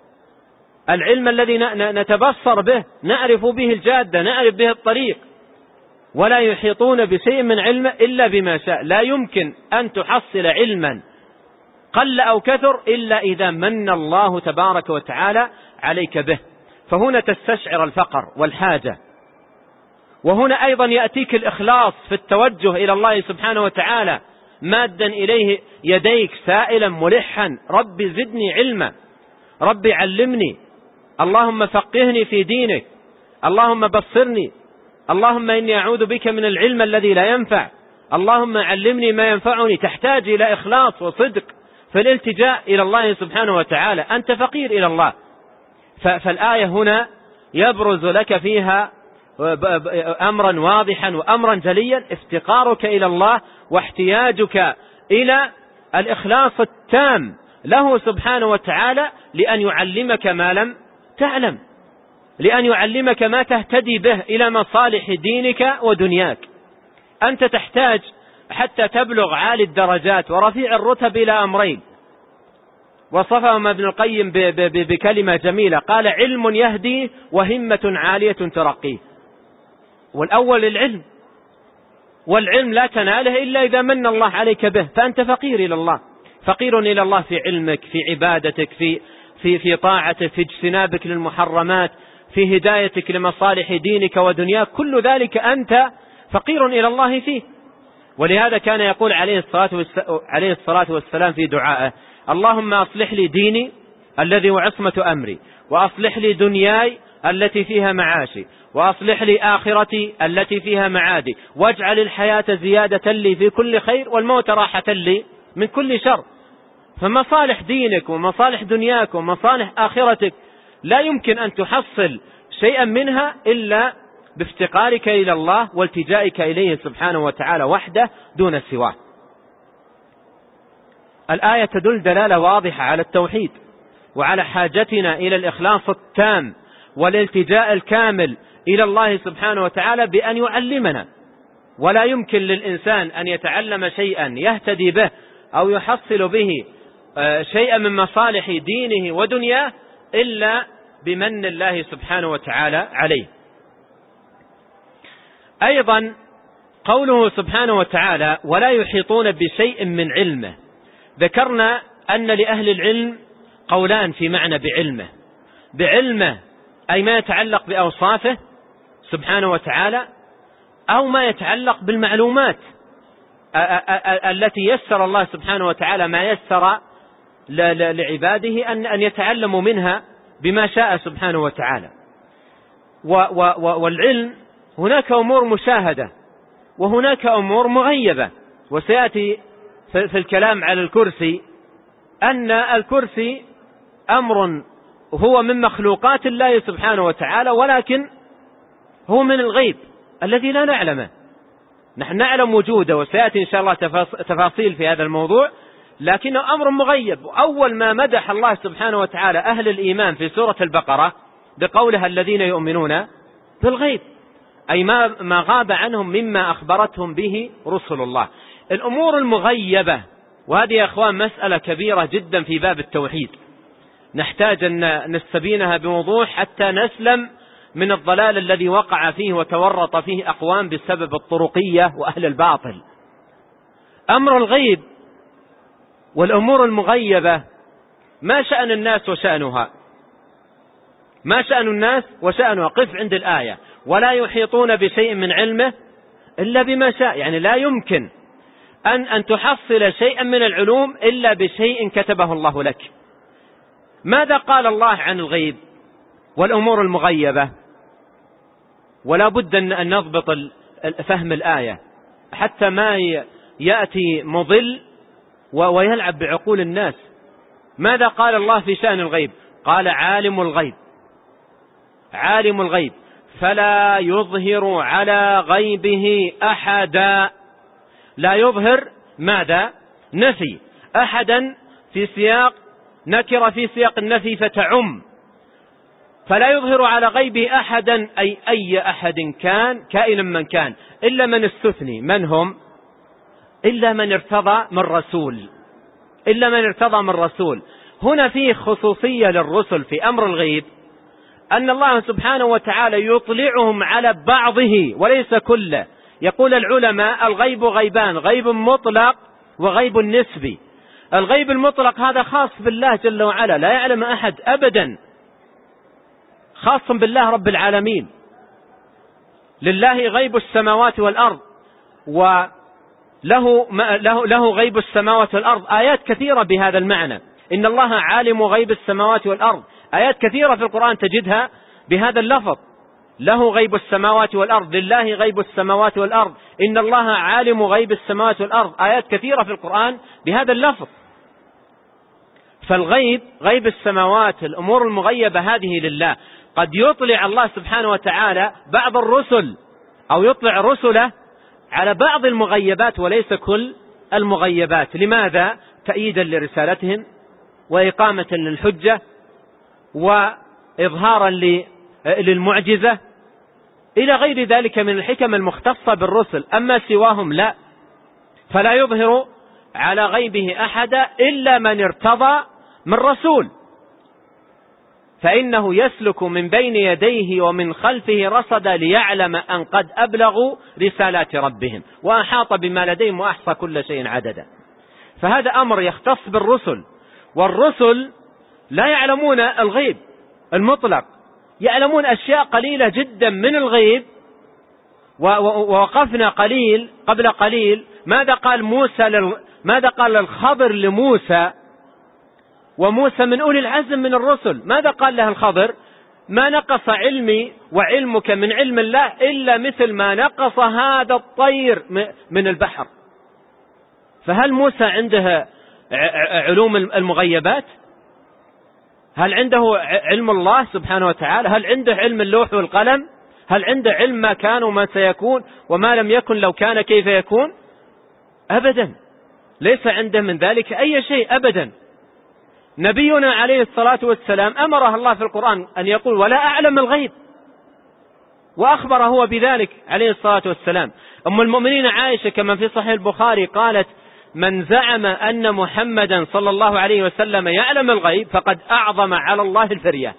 العلم الذي نتبصر به، نعرف به الجادة، نعرف به الطريق. ولا يحيطون بشيء من علمه إلا بما شاء. لا يمكن أن تحصل علما قل أو كثر إلا إذا من الله تبارك وتعالى عليك به. فهنا تستشعر الفقر والحاجة. وهنا أيضا يأتيك الإخلاص في التوجه إلى الله سبحانه وتعالى، مادا إليه يديك سائلا ملحا ربي زدني علما، ربي علمني، اللهم فقهني في دينك، اللهم بصرني، اللهم إني أعوذ بك من العلم الذي لا ينفع، اللهم علمني ما ينفعني. تحتاج إلى إخلاص وصدق في الالتجاء إلى الله سبحانه وتعالى. أنت فقير إلى الله. فالآية هنا يبرز لك فيها أمرا واضحا وأمرا جليا، افتقارك إلى الله واحتياجك إلى الإخلاص التام له سبحانه وتعالى، لأن يعلمك ما لم تعلم، لأن يعلمك ما تهتدي به إلى مصالح دينك ودنياك. أنت تحتاج حتى تبلغ عالي الدرجات ورفيع الرتب إلى أمرين، وصفهما ابن القيم بكلمة جميلة، قال علم يهدي وهمة عالية ترقيه. والأول العلم، والعلم لا تناله إلا إذا من الله عليك به، فأنت فقير إلى الله، فقير إلى الله في علمك، في عبادتك، في في في طاعتك، في اجتنابك للمحرمات، في هدايتك لمصالح دينك ودنياك، كل ذلك أنت فقير إلى الله فيه. ولهذا كان يقول عليه الصلاة عليه الصلاة والسلام في دعائه: اللهم أصلح لي ديني الذي هو عصمة أمري، وأصلح لي دنياي التي فيها معاشي، وأصلح لي آخرتي التي فيها معادي، واجعل الحياة زيادة لي في كل خير، والموت راحة لي من كل شر. فمصالح دينك ومصالح دنياك ومصالح آخرتك لا يمكن أن تحصل شيئا منها إلا بافتقارك إلى الله والتجائك إليه سبحانه وتعالى وحده دون سواه. الآية تدل دلالة واضحة على التوحيد وعلى حاجتنا إلى الإخلاص التام والالتجاء الكامل إلى الله سبحانه وتعالى بأن يعلمنا. ولا يمكن للإنسان أن يتعلم شيئا يهتدي به أو يحصل به شيئا من مصالح دينه ودنياه إلا بمن الله سبحانه وتعالى عليه. أيضا قوله سبحانه وتعالى: ولا يحيطون بشيء من علمه. ذكرنا أن لأهل العلم قولان في معنى بعلمه: بعلمه أي ما يتعلق بأوصافه سبحانه وتعالى، أو ما يتعلق بالمعلومات التي يسر الله سبحانه وتعالى ما يسر لعباده أن يتعلموا منها بما شاء سبحانه وتعالى. والعلم هناك أمور مشاهدة وهناك أمور مغيبة، وسيأتي في الكلام على الكرسي أن الكرسي أمر هو من مخلوقات الله سبحانه وتعالى، ولكن هو من الغيب الذي لا نعلمه. نحن نعلم وجوده وسيأتي إن شاء الله تفاصيل في هذا الموضوع، لكنه أمر مغيب. أول ما مدح الله سبحانه وتعالى أهل الإيمان في سورة البقرة بقولها: الذين يؤمنون بالغيب، أي ما ما غاب عنهم مما أخبرتهم به رسل الله. الأمور المغيبة، وهذه يا أخوان مسألة كبيرة جدا في باب التوحيد، نحتاج أن نستبينها بوضوح حتى نسلم من الضلال الذي وقع فيه وتورط فيه أقوام بسبب الطرقية وأهل الباطل. أمر الغيب والأمور المغيبة ما شأن الناس وشأنها؟ ما شأن الناس وشأنها؟ قف عند الآية: ولا يحيطون بشيء من علمه إلا بما شاء. يعني لا يمكن أن أن تحصل شيئا من العلوم إلا بشيء كتبه الله لك. ماذا قال الله عن الغيب والأمور المغيبة؟ ولا بد أن نضبط فهم الآية حتى ما يأتي مضل ويلعب بعقول الناس. ماذا قال الله في شأن الغيب؟ قال: عالم الغيب، عالم الغيب فلا يظهر على غيبه أحدا. لا يظهر ماذا؟ نفي. أحدا في سياق نكر في سياق النفي فتعم. فلا يظهر على غيبه أحدا أي أي أحد كان كائنا من كان، إلا من استثني. من هم؟ إلا من ارتضى من رسول، إلا من ارتضى من رسول. هنا فيه خصوصية للرسل في أمر الغيب، أن الله سبحانه وتعالى يطلعهم على بعضه وليس كله. يقول العلماء: الغيب غيبان، غيب مطلق وغيب نسبي. الغيب المطلق هذا خاص بالله جل وعلا، لا يعلم أحد أبدا، خاص بالله رب العالمين. لله غيب السماوات والأرض، وله له له غيب السماوات والأرض. آيات كثيرة بهذا المعنى: إن الله عالم غيب السماوات والأرض. آيات كثيرة في القرآن تجدها بهذا اللفظ: له غيب السماوات والأرض، لله غيب السماوات والأرض، إن الله عالم غيب السماوات والأرض. آيات كثيرة في القرآن بهذا اللفظ. فالغيب غيب السماوات، الأمور المغيبة هذه لله. قد يطلع الله سبحانه وتعالى بعض الرسل أو يطلع رسله على بعض المغيبات وليس كل المغيبات. لماذا؟ تأييدا لرسالتهم وإقامة للحجة وإظهارا للمعجزة إلى غير ذلك من الحكم المختصة بالرسل. أما سواهم لا، فلا يظهر على غيبه أحدا إلا من ارتضى من رسول. فإنه يسلك من بين يديه ومن خلفه رصدا ليعلم أن قد أبلغوا رسالات ربهم وأحاط بما لديهم وأحصى كل شيء عددا. فهذا أمر يختص بالرسل، والرسل لا يعلمون الغيب المطلق، يعلمون أشياء قليلة جدا من الغيب. ووقفنا قليل قبل قليل ماذا قال موسى لل... ماذا قال الخضر لموسى، وموسى من أولي العزم من الرسل، ماذا قال له الخضر؟ ما نقص علمي وعلمك من علم الله إلا مثل ما نقص هذا الطير من البحر. فهل موسى عنده علوم المغيبات؟ هل عنده علم الله سبحانه وتعالى؟ هل عنده علم اللوح والقلم؟ هل عنده علم ما كان وما سيكون وما لم يكن لو كان كيف يكون؟ أبدا، ليس عنده من ذلك أي شيء أبدا. نبينا عليه الصلاة والسلام أمره الله في القرآن أن يقول ولا أعلم الغيب، وأخبر هو بذلك عليه الصلاة والسلام. أم المؤمنين عائشة كما في صحيح البخاري قالت من زعم أن محمدا صلى الله عليه وسلم يعلم الغيب فقد أعظم على الله الفرية.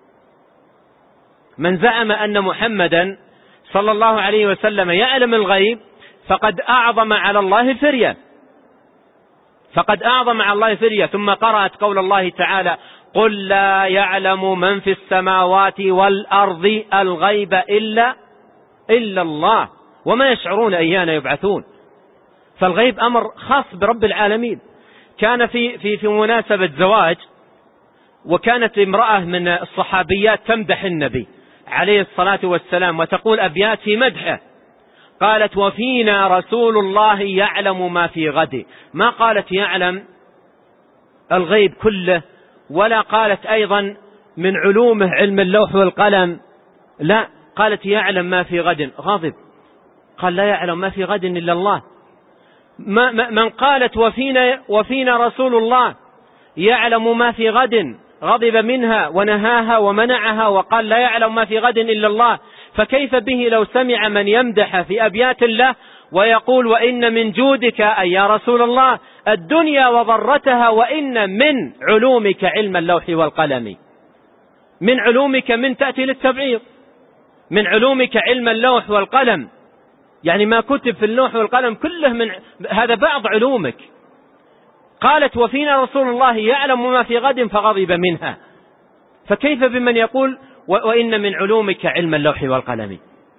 من زعم أن محمدا صلى الله عليه وسلم يعلم الغيب فقد أعظم على الله الفرية، فقد أعظم على الله الفرية. ثم قرأت قول الله تعالى قل لا يعلم من في السماوات والأرض الغيب إلا إلا الله وما يشعرون أيان يبعثون. فالغيب أمر خاص برب العالمين. كان في في في مناسبة زواج، وكانت امرأة من الصحابيات تمدح النبي عليه الصلاة والسلام وتقول أبيات في مدحه، قالت وفينا رسول الله يعلم ما في غد، ما قالت يعلم الغيب كله، ولا قالت أيضا من علومه علم اللوح والقلم، لا، قالت يعلم ما في غد. غاضب، قال لا يعلم ما في غد إلا الله. ما من قالت وفينا, وفينا رسول الله يعلم ما في غد غضب منها ونهاها ومنعها وقال لا يعلم ما في غد إلا الله. فكيف به لو سمع من يمدح في أبيات الله ويقول وإن من جودك أي يا رسول الله الدنيا وضرتها، وإن من علومك علم اللوح والقلم. من علومك من تأتي للتبعيض، من علومك علم اللوح والقلم، يعني ما كتب في اللوح والقلم كله من هذا بعض علومك. قالت وفينا رسول الله يعلم ما في غد فغضب منها، فكيف بمن يقول وإن من علومك علم اللوح والقلم؟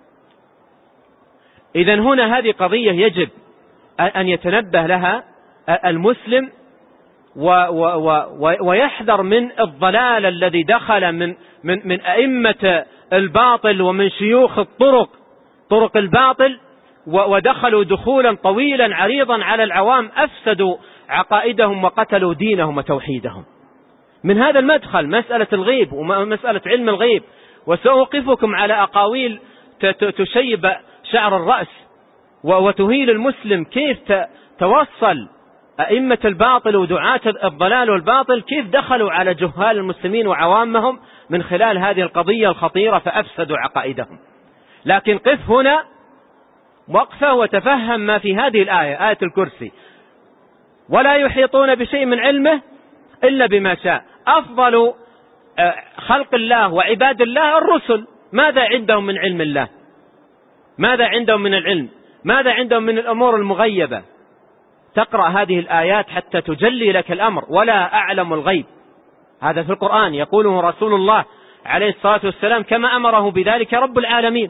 إذن هنا هذه قضية يجب أن يتنبه لها المسلم ويحذر من الضلال الذي دخل من من من أئمة الباطل ومن شيوخ الطرق طرق الباطل، ودخلوا دخولا طويلا عريضا على العوام، أفسدوا عقائدهم وقتلوا دينهم وتوحيدهم. من هذا المدخل مسألة الغيب ومسألة علم الغيب، وسأوقفكم على أقاويل تشيب شعر الرأس وتهيل المسلم، كيف توصل أئمة الباطل ودعاة الضلال والباطل كيف دخلوا على جهال المسلمين وعوامهم من خلال هذه القضية الخطيرة فأفسدوا عقائدهم. لكن قف هنا وقفة وتفهم ما في هذه الآية، آية الكرسي، ولا يحيطون بشيء من علمه إلا بما شاء. أفضل خلق الله وعباد الله الرسل، ماذا عندهم من علم الله؟ ماذا عندهم من العلم؟ ماذا عندهم من الأمور المغيبة؟ تقرأ هذه الآيات حتى تجلي لك الأمر. ولا أعلم الغيب، هذا في القرآن يقوله رسول الله عليه الصلاة والسلام كما أمره بذلك رب العالمين.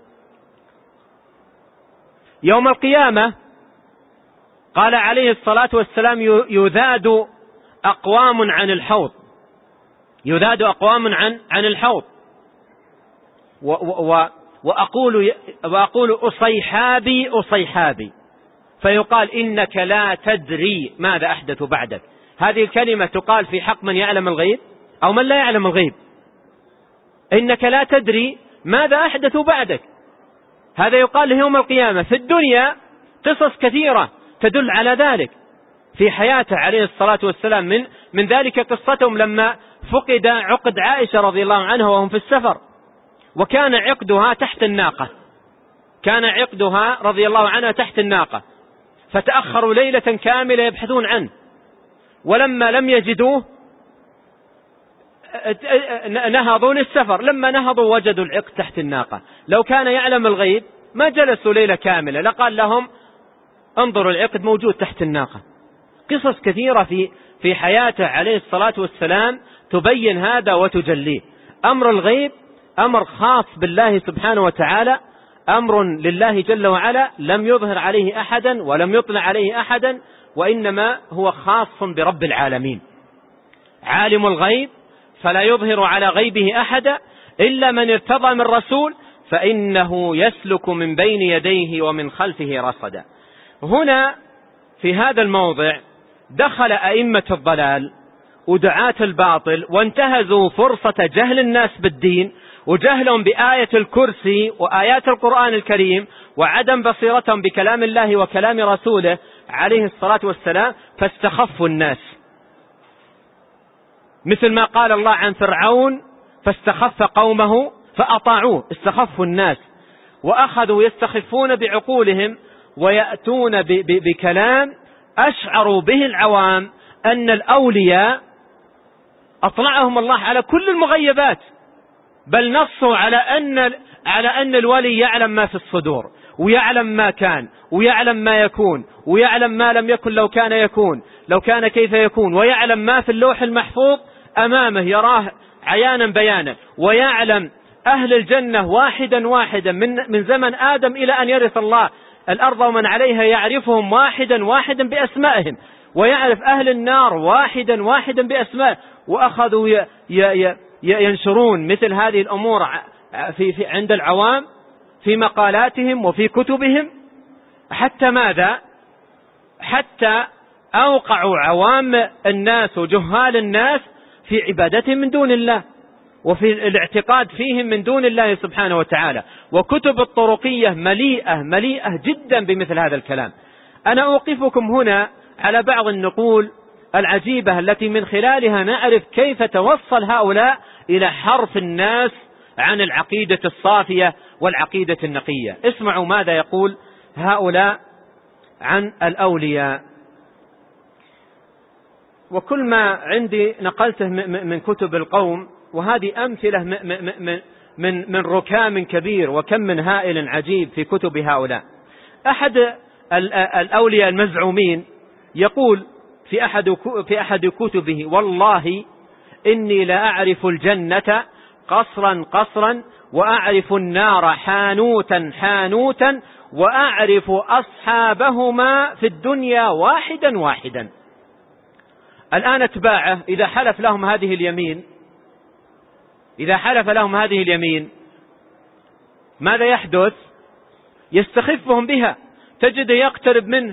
يوم القيامة قال عليه الصلاة والسلام يذاد أقوام عن الحوض، يذاد أقوام عن عن الحوض، و و وأقول وأقول أصيحابي أصيحابي، فيقال إنك لا تدري ماذا أحدث بعدك. هذه الكلمة تقال في حق من يعلم الغيب أو من لا يعلم الغيب. إنك لا تدري ماذا أحدث بعدك، هذا يقال له يوم القيامة. في الدنيا قصص كثيرة تدل على ذلك في حياته عليه الصلاة والسلام، من من ذلك قصتهم لما فقد عقد عائشة رضي الله عنها وهم في السفر، وكان عقدها تحت الناقة، كان عقدها رضي الله عنها تحت الناقة، فتأخروا ليلة كاملة يبحثون عنه، ولما لم يجدوه نهضوا للسفر، لما نهضوا وجدوا العقد تحت الناقة. لو كان يعلم الغيب ما جلسوا ليلة كاملة، لقال لهم انظروا العقد موجود تحت الناقة. قصص كثيرة في في حياته عليه الصلاة والسلام تبين هذا وتجليه. أمر الغيب أمر خاص بالله سبحانه وتعالى، أمر لله جل وعلا لم يظهر عليه أحدا ولم يطلع عليه أحدا، وإنما هو خاص برب العالمين. عالم الغيب فلا يظهر على غيبه أحدا إلا من ارتضى من رسول فإنه يسلك من بين يديه ومن خلفه رصدا. هنا في هذا الموضع دخل أئمة الضلال ودعاة الباطل وانتهزوا فرصة جهل الناس بالدين وجهلهم بآية الكرسي وآيات القرآن الكريم وعدم بصيرتهم بكلام الله وكلام رسوله عليه الصلاة والسلام، فاستخفوا الناس، مثل ما قال الله عن فرعون فاستخف قومه فأطاعوه. استخفوا الناس وأخذوا يستخفون بعقولهم ويأتون بكلام أشعروا به العوام أن الأولياء أطلعهم الله على كل المغيبات، بل نصوا على أن على أن الولي يعلم ما في الصدور ويعلم ما كان ويعلم ما يكون ويعلم ما لم يكن لو كان يكون لو كان كيف يكون، ويعلم ما في اللوح المحفوظ أمامه يراه عيانا بيانا، ويعلم أهل الجنة واحدا واحدا من من زمن آدم إلى أن يرث الله الأرض ومن عليها، يعرفهم واحدا واحدا بأسمائهم، ويعرف أهل النار واحدا واحدا بأسمائهم. وأخذوا ي ي ينشرون مثل هذه الأمور في في عند العوام في مقالاتهم وفي كتبهم، حتى ماذا؟ حتى أوقعوا عوام الناس وجهال الناس في عبادتهم من دون الله وفي الاعتقاد فيهم من دون الله سبحانه وتعالى. وكتب الطرقية مليئة مليئة جدا بمثل هذا الكلام. أنا أوقفكم هنا على بعض النقول العجيبة التي من خلالها نعرف كيف توصل هؤلاء إلى حرف الناس عن العقيدة الصافية والعقيدة النقية. اسمعوا ماذا يقول هؤلاء عن الأولياء. وكل ما عندي نقلته من كتب القوم، وهذه أمثلة من من من ركام كبير وكم من هائل عجيب في كتب هؤلاء. أحد الأولياء المزعومين يقول في أحد في أحد كتبه: والله إني لا أعرف الجنة قصرا قصرا، وأعرف النار حانوتا حانوتا، وأعرف أصحابهما في الدنيا واحدا واحدا. الآن اتباعه إذا حلف لهم هذه اليمين إذا حلف لهم هذه اليمين ماذا يحدث؟ يستخفهم بها، تجد يقترب منه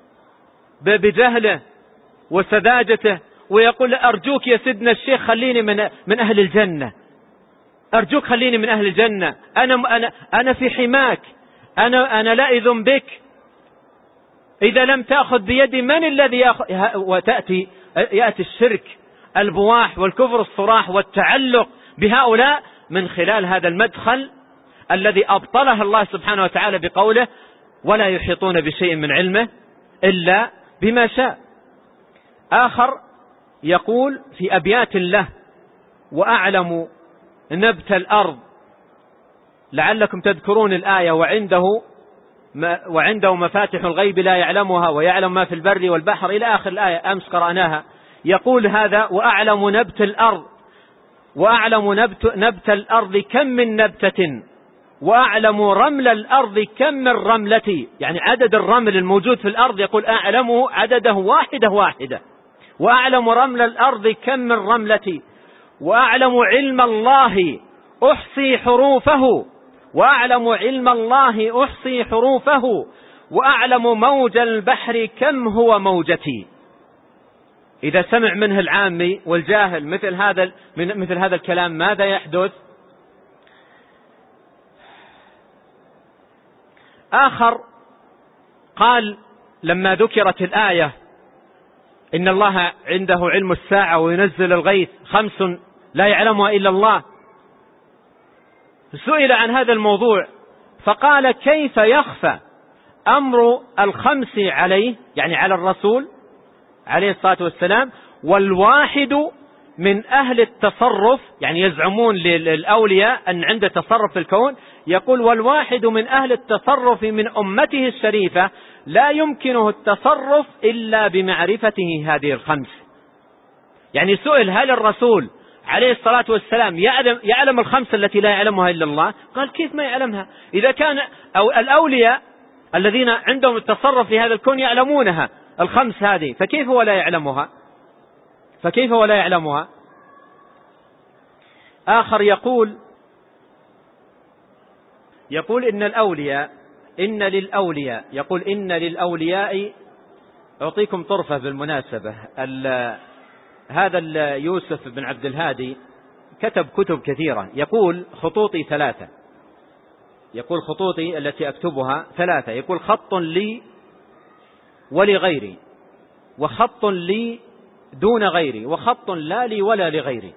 بجهله وسذاجته ويقول: أرجوك يا سيدنا الشيخ خليني من من أهل الجنة، أرجوك خليني من أهل الجنة، أنا أنا أنا في حماك، أنا أنا لائذ بك، إذا لم تأخذ بيدي من الذي يأخذ؟ وتأتي يأتي الشرك البواح والكفر الصراح والتعلق بهؤلاء من خلال هذا المدخل الذي أبطله الله سبحانه وتعالى بقوله: ولا يحيطون بشيء من علمه إلا بما شاء. آخر يقول في أبيات له: وأعلم نبت الأرض، لعلكم تذكرون الآية: وعنده وعنده مفاتح الغيب لا يعلمها ويعلم ما في البر والبحر، إلى آخر الآية أمس قرأناها. يقول هذا: وأعلم نبت الأرض وأعلم نبت, نبت الأرض كم من نبتة، وأعلم رمل الأرض كم من رملة، يعني عدد الرمل الموجود في الأرض يقول أعلمه عدده واحدة واحدة. وأعلم رمل الأرض كم من رملة، وأعلم علم الله أحصي حروفه وأعلم علم الله أحصي حروفه وأعلم موج البحر كم هو موجتي. إذا سمع منه العامي والجاهل مثل هذا مثل هذا الكلام ماذا يحدث؟ آخر قال لما ذكرت الآية: إن الله عنده علم الساعة وينزل الغيث خمس لا يعلمها إلا الله، سئل عن هذا الموضوع فقال: كيف يخفى أمر الخمس عليه، يعني على الرسول عليه الصلاة والسلام، والواحد من أهل التصرف، يعني يزعمون للأولياء أن عنده تصرف في الكون، يقول والواحد من أهل التصرف من أمته الشريفة لا يمكنه التصرف إلا بمعرفته هذه الخمس. يعني سئل هل الرسول عليه الصلاة والسلام يعلم, يعلم الخمس التي لا يعلمها إلا الله؟ قال كيف ما يعلمها إذا كان أو الأولياء الذين عندهم التصرف في هذا الكون يعلمونها الخمس هذه، فكيف هو لا يعلمها؟ فكيف هو لا يعلمها؟ آخر يقول يقول إن الأولياء إن للأولياء يقول إن للأولياء أعطيكم طرفة بالمناسبة. هذا يوسف بن عبد الهادي كتب كتب كثيرة، يقول خطوطي ثلاثة، يقول خطوطي التي أكتبها ثلاثة، يقول خط لي ولغيري، وخط لي دون غيري، وخط لا لي ولا لغيري.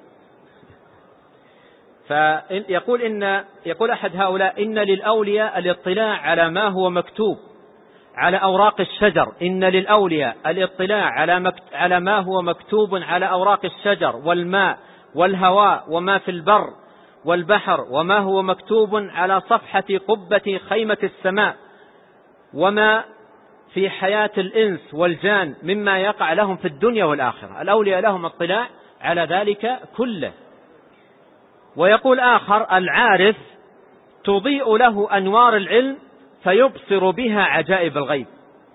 فيقول إن يقول أحد هؤلاء إن للأولياء الاطلاع على ما هو مكتوب على أوراق الشجر، إن للأولياء الاطلاع على مكت... على ما هو مكتوب على أوراق الشجر والماء والهواء وما في البر والبحر، وما هو مكتوب على صفحة قبة خيمة السماء، وما في حياة الإنس والجان مما يقع لهم في الدنيا والآخرة. الأولياء لهم اطلاع على ذلك كله. ويقول آخر العارف تضيء له أنوار العلم فيبصر بها عجائب الغيب.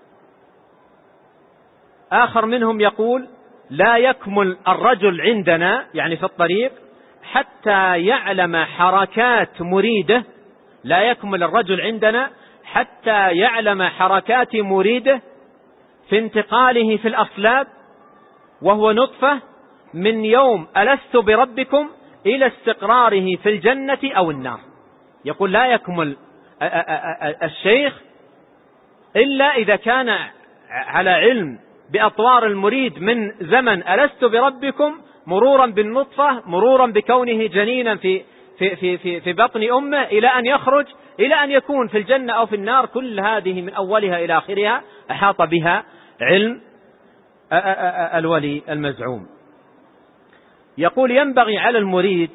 آخر منهم يقول لا يكمل الرجل عندنا، يعني في الطريق، حتى يعلم حركات مريده، لا يكمل الرجل عندنا حتى يعلم حركات مريده في انتقاله في الأصلاب وهو نطفة من يوم ألست بربكم إلى استقراره في الجنة أو النار. يقول لا يكمل الشيخ إلا إذا كان على علم بأطوار المريد من زمن ألست بربكم، مرورا بالنطفة، مرورا بكونه جنينا في في في في, في بطن أمه، إلى أن يخرج، إلى أن يكون في الجنة أو في النار. كل هذه من أولها إلى آخرها أحاط بها علم الولي المزعوم. يقول ينبغي على المريد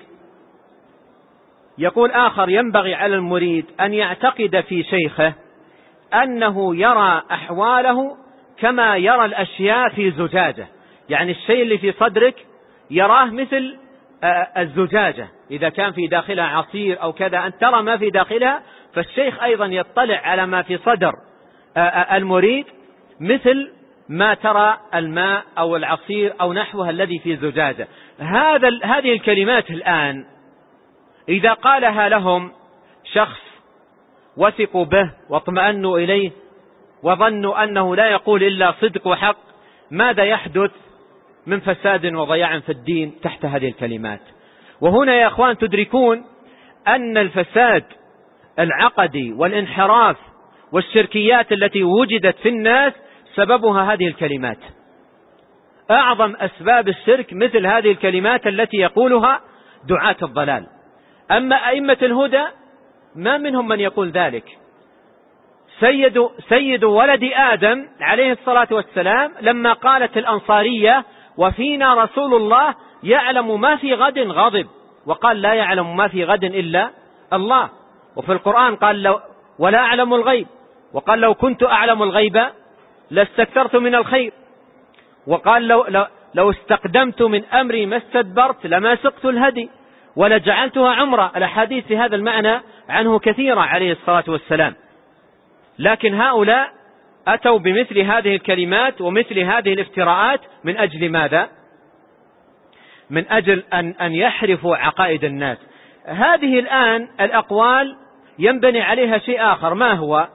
يقول آخر ينبغي على المريد أن يعتقد في شيخه أنه يرى أحواله كما يرى الأشياء في زجاجة، يعني الشيء اللي في صدرك يراه مثل الزجاجة، إذا كان في داخلها عصير أو كذا أن ترى ما في داخلها، فالشيخ أيضا يطلع على ما في صدر المريد مثل ما ترى الماء أو العصير أو نحوها الذي في زجاجة. هذا هذه الكلمات الآن إذا قالها لهم شخص وثقوا به واطمأنوا إليه وظنوا أنه لا يقول إلا صدق وحق، ماذا يحدث من فساد وضياع في الدين تحت هذه الكلمات؟ وهنا يا أخوان تدركون أن الفساد العقدي والانحراف والشركيات التي وجدت في الناس سببها هذه الكلمات. أعظم أسباب الشرك مثل هذه الكلمات التي يقولها دعاة الضلال. أما أئمة الهدى ما منهم من يقول ذلك. سيد, سيد ولد آدم عليه الصلاة والسلام لما قالت الأنصارية وفينا رسول الله يعلم ما في غد غضب، وقال لا يعلم ما في غد إلا الله. وفي القرآن قال لو ولا أعلم الغيب، وقال لو كنت أعلم الغيب لاستكثرت من الخير، وقال لو, لو, لو استقدمت من أمري ما استدبرت لما سقت الهدي ولجعلتها عمرة. الأحاديث في هذا المعنى عنه كثيرة عليه الصلاة والسلام. لكن هؤلاء أتوا بمثل هذه الكلمات ومثل هذه الافتراءات من أجل ماذا؟ من أجل أن, أن يحرفوا عقائد الناس. هذه الآن الأقوال ينبني عليها شيء آخر، ما هو؟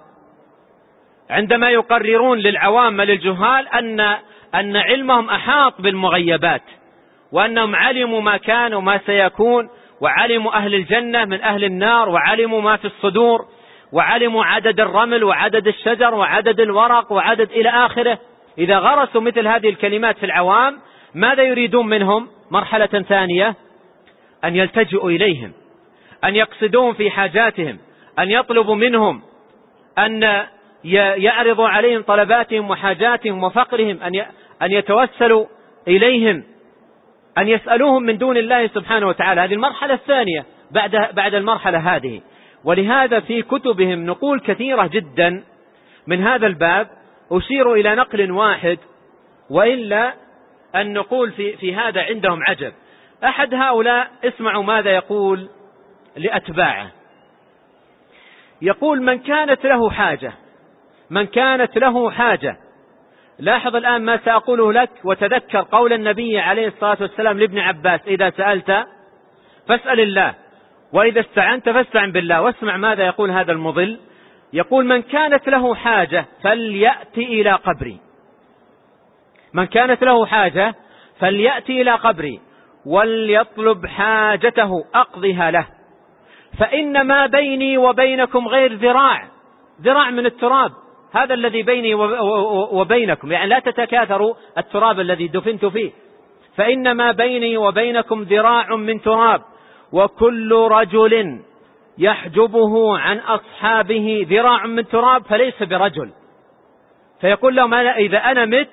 عندما يقررون للعوام للجهال أن, أن علمهم أحاط بالمغيبات، وأنهم علموا ما كان وما سيكون، وعلموا أهل الجنة من أهل النار، وعلموا ما في الصدور، وعلموا عدد الرمل وعدد الشجر وعدد الورق وعدد إلى آخره. إذا غرسوا مثل هذه الكلمات في العوام ماذا يريدون منهم؟ مرحلة ثانية أن يلتجئوا إليهم، أن يقصدون في حاجاتهم، أن يطلبوا منهم، أن يعرضوا عليهم طلباتهم وحاجاتهم وفقرهم، أن يتوسلوا إليهم، أن يسألوهم من دون الله سبحانه وتعالى. هذه المرحلة الثانية بعد بعد المرحلة هذه. ولهذا في كتبهم نقول كثيرة جدا من هذا الباب، أشير إلى نقل واحد، وإلا النقول في, في هذا عندهم عجب. أحد هؤلاء اسمعوا ماذا يقول لأتباعه، يقول: من كانت له حاجة من كانت له حاجة لاحظ الآن ما سأقوله لك، وتذكر قول النبي عليه الصلاة والسلام لابن عباس: إذا سألت فاسأل الله، وإذا استعنت فاستعن بالله. واسمع ماذا يقول هذا المضل، يقول: من كانت له حاجة فليأتي إلى قبري من كانت له حاجة فليأتي إلى قبري وليطلب حاجته أقضها له، فإن ما بيني وبينكم غير ذراع ذراع من التراب، هذا الذي بيني وبينكم، يعني لا تتكاثروا التراب الذي دفنت فيه، فإن ما بيني وبينكم ذراع من تراب، وكل رجل يحجبه عن أصحابه ذراع من تراب فليس برجل. فيقول لهم: إذا أنا مت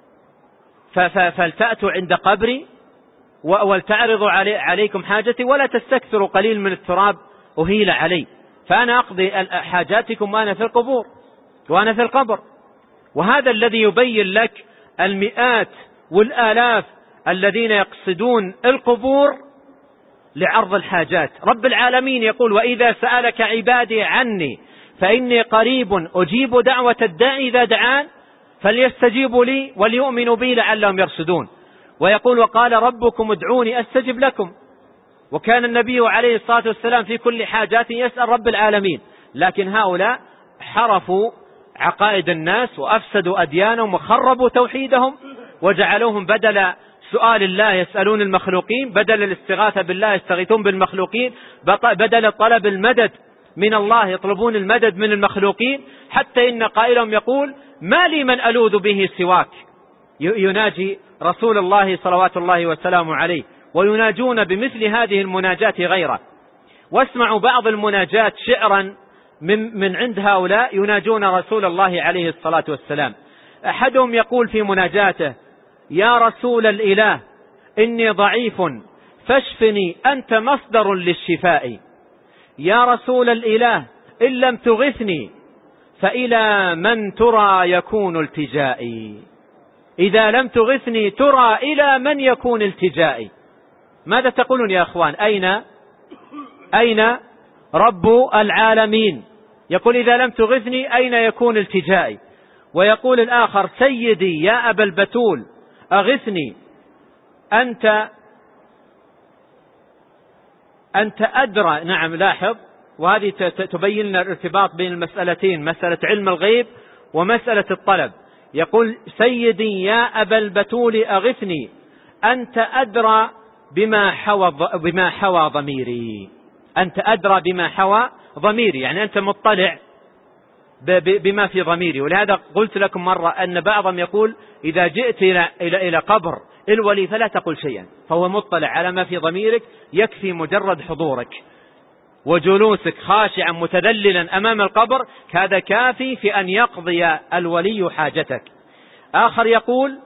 فلتأتوا عند قبري ولتعرضوا علي عليكم حاجتي، ولا تستكثروا قليل من التراب أهيل علي، فأنا أقضي حاجاتكم وأنا في القبور وأنا في القبر. وهذا الذي يبين لك المئات والآلاف الذين يقصدون القبور لعرض الحاجات. رب العالمين يقول: وإذا سألك عبادي عني فإني قريب أجيب دعوة الداعي إذا دعان فليستجيبوا لي وليؤمنوا بي لعلهم يرشدون. ويقول: وقال ربكم ادعوني أستجب لكم. وكان النبي عليه الصلاة والسلام في كل حاجات يسأل رب العالمين، لكن هؤلاء حرفوا عقائد الناس وأفسدوا أديانهم وخربوا توحيدهم، وجعلوهم بدل سؤال الله يسألون المخلوقين، بدل الاستغاثة بالله يستغيثون بالمخلوقين، بدل طلب المدد من الله يطلبون المدد من المخلوقين، حتى إن قائلهم يقول: ما لي من ألوذ به سواك، يناجي رسول الله صلوات الله وسلامه عليه، ويناجون بمثل هذه المناجات غيره. واسمعوا بعض المناجات شعرا من, من عند هؤلاء يناجون رسول الله عليه الصلاة والسلام. أحدهم يقول في مناجاته: يا رسول الإله إني ضعيف فاشفني أنت مصدر للشفاء، يا رسول الإله إن لم تغثني فإلى من ترى يكون التجائي، إذا لم تغثني ترى إلى من يكون التجائي. ماذا تقولون يا أخوان؟ أين أين رب العالمين؟ يقول: إذا لم تغثني أين يكون التجائي؟ ويقول الآخر: سيدي يا أبا البتول أغثني أنت أنت أدرى. نعم، لاحظ، وهذه تبين لنا الارتباط بين المسألتين، مسألة علم الغيب ومسألة الطلب. يقول: سيدي يا أبا البتول أغثني أنت أدرى بما حوى بما حوى ضميري، أنت أدرى بما حوى ضميري، يعني أنت مطلع بما في ضميري. ولهذا قلت لكم مرة أن بعضهم يقول: إذا جئت إلى إلى إلى قبر الولي فلا تقل شيئا، فهو مطلع على ما في ضميرك، يكفي مجرد حضورك وجلوسك خاشعا متذللا أمام القبر، هذا كافي في أن يقضي الولي حاجتك. آخر يقول: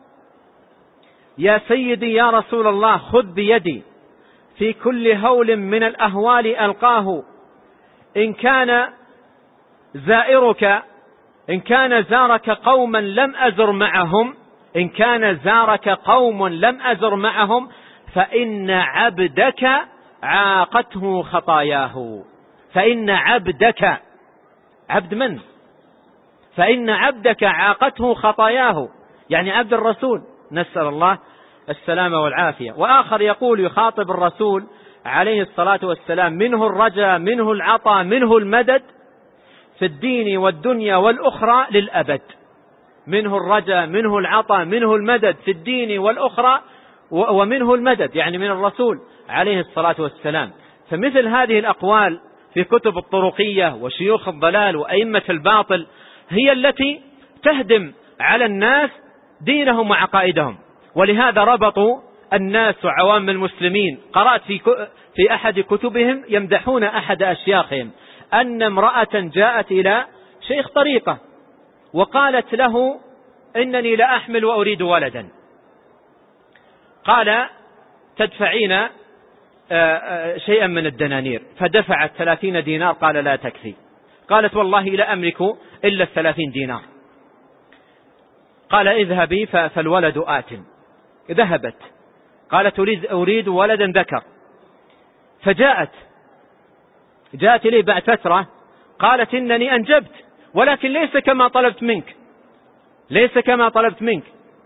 يا سيدي يا رسول الله خذ بيدي في كل هول من الأهوال ألقاه، إن كان زائرك إن كان زارك قوما لم أزر معهم إن كان زارك قوم لم أزر معهم فإن عبدك عاقته خطاياه. فإن عبدك، عبد من؟ فإن عبدك عاقته خطاياه، يعني عبد الرسول، نسأل الله السلامة والعافية. وآخر يقول يخاطب الرسول عليه الصلاة والسلام: منه الرجاء منه العطاء منه المدد في الدين والدنيا والأخرى للأبد. منه الرجاء منه العطاء منه المدد في الدين والأخرى، ومنه المدد يعني من الرسول عليه الصلاة والسلام. فمثل هذه الأقوال في كتب الطرقية وشيوخ الضلال وأئمة الباطل هي التي تهدم على الناس دينهم وعقائدهم. ولهذا ربطوا الناس وعوام المسلمين. قرأت في في أحد كتبهم يمدحون أحد أشياخهم أن امرأة جاءت إلى شيخ طريقة وقالت له: إنني لا أحمل وأريد ولدا. قال: تدفعين شيئا من الدنانير، فدفعت ثلاثين دينار. قال لا تكفي. قالت والله لا أملك إلا الثلاثين دينار. قال اذهبي فالولد آت. ذهبت قالت أريد, أريد ولدا ذكر، فجاءت جاءت إليه بعد فترة قالت إنني أنجبت ولكن ليس كما طلبت منك، ليس كما طلبت منك،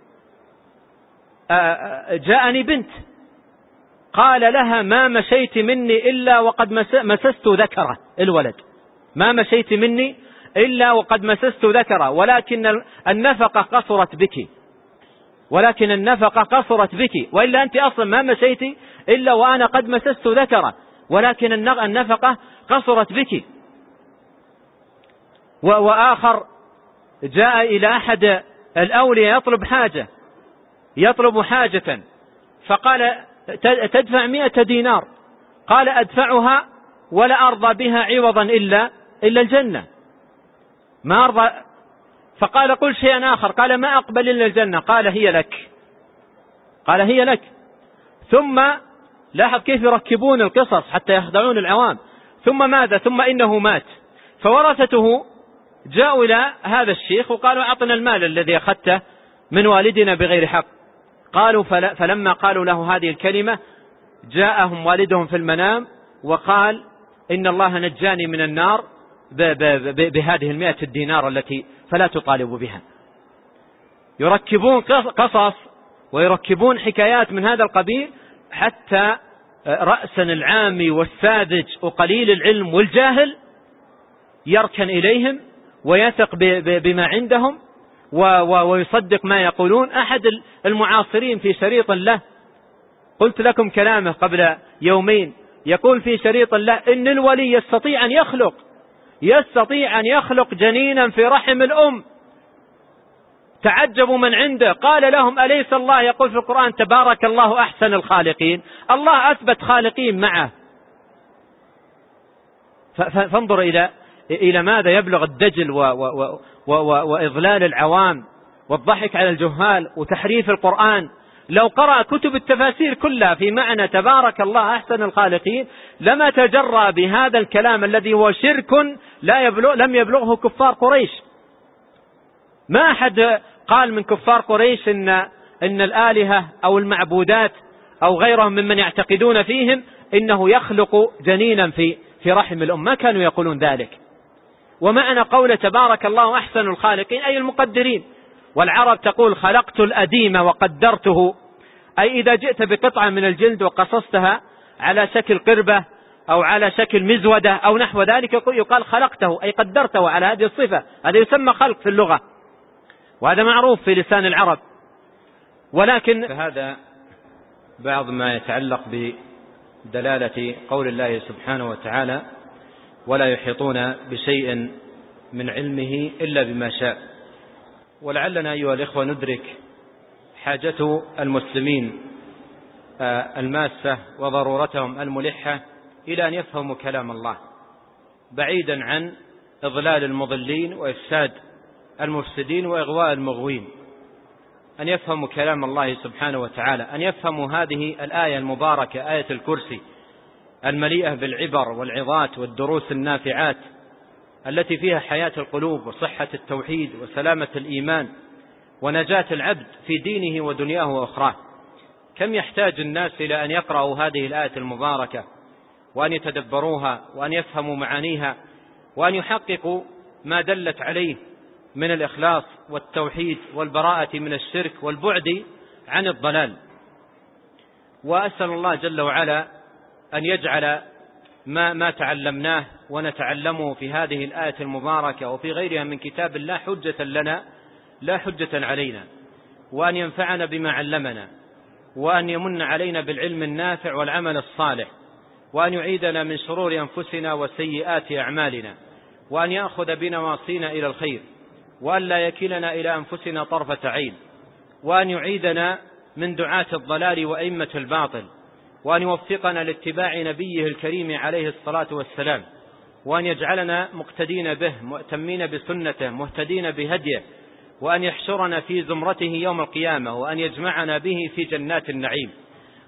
جاءني بنت. قال لها ما مشيت مني إلا وقد مسست ذكره الولد، ما مشيت مني إلا وقد مسست ذكره، ولكن النفقة قصرت بك، ولكن النفقة قصرت بك، وإلا أنت أصلا ما مشيت إلا وأنا قد مسست ذكره، ولكن النفقة قصرت بك. وآخر جاء إلى أحد الأولياء يطلب حاجة يطلب حاجة فقال تدفع مئة دينار. قال أدفعها ولا أرضى بها عوضا إلا إلا الجنة، ما أرضى. فقال قل شيئا آخر. قال ما أقبل إلا الجنة. قال هي لك، قال هي لك. ثم لاحظ كيف يركبون القصص حتى يخدعون العوام. ثم ماذا؟ ثم إنه مات، فورثته جاءوا إلى هذا الشيخ وقالوا أعطنا المال الذي أخذته من والدنا بغير حق. قالوا فلما قالوا له هذه الكلمة جاءهم والدهم في المنام وقال إن الله نجاني من النار بهذه المئة الدينار التي فلا تطالبوا بها. يركبون قصص ويركبون حكايات من هذا القبيل حتى رأسا العامي والساذج وقليل العلم والجاهل يركن إليهم ويثق بما عندهم ويصدق ما يقولون. أحد المعاصرين في شريط له، قلت لكم كلامه قبل يومين، يقول في شريط له إن الولي يستطيع أن يخلق يستطيع أن يخلق جنينا في رحم الأم. تعجبوا من عنده. قال لهم أليس الله يقول في القرآن تبارك الله أحسن الخالقين؟ الله أثبت خالقين معه. فانظر إلى إلى ماذا يبلغ الدجل و و و وإضلال العوام والضحك على الجهال وتحريف القرآن. لو قرأ كتب التفاسير كلها في معنى تبارك الله أحسن الخالقين لما تجرى بهذا الكلام الذي هو شرك لا يبلغ لم يبلغه كفار قريش. ما أحد قال من كفار قريش إن إن الآلهة أو المعبودات أو غيرهم ممن يعتقدون فيهم إنه يخلق جنينا في في رحم الأم، ما كانوا يقولون ذلك. ومعنى قول تبارك الله أحسن الخالقين أي المقدرين. والعرب تقول خلقت الأديم وقدرته، أي إذا جئت بقطعة من الجلد وقصصتها على شكل قربة أو على شكل مزودة أو نحو ذلك يقال خلقته أي قدرته على هذه الصفة. هذا يسمى خلق في اللغة، وهذا معروف في لسان العرب. ولكن هذا بعض ما يتعلق بدلالة قول الله سبحانه وتعالى ولا يحيطون بشيء من علمه إلا بما شاء. ولعلنا أيها الإخوة ندرك حاجة المسلمين الماسة وضرورتهم الملحة إلى أن يفهموا كلام الله بعيدا عن إضلال المضلين وإفساد المفسدين وإغواء المغوين. أن يفهموا كلام الله سبحانه وتعالى، أن يفهموا هذه الآية المباركة آية الكرسي المليئة بالعبر والعظات والدروس النافعات التي فيها حياة القلوب وصحة التوحيد وسلامة الإيمان ونجاة العبد في دينه ودنياه وأخراه. كم يحتاج الناس إلى أن يقرأوا هذه الآية المباركة وأن يتدبروها وأن يفهموا معانيها وأن يحققوا ما دلت عليه من الإخلاص والتوحيد والبراءة من الشرك والبعد عن الضلال. وأسأل الله جل وعلا أن يجعل ما, ما تعلمناه ونتعلمه في هذه الآية المباركة وفي غيرها من كتاب الله حجة لنا لا حجة علينا، وأن ينفعنا بما علمنا، وأن يمن علينا بالعلم النافع والعمل الصالح، وأن يعيدنا من شرور أنفسنا وسيئات أعمالنا، وأن يأخذ بنواصينا إلى الخير، وأن لا يكلنا إلى أنفسنا طرفة عين، وأن يعيدنا من دعاة الضلال وأئمة الباطل، وأن يوفقنا لاتباع نبيه الكريم عليه الصلاة والسلام، وأن يجعلنا مقتدين به مؤتمين بسنته مهتدين بهديه، وأن يحشرنا في زمرته يوم القيامة، وأن يجمعنا به في جنات النعيم،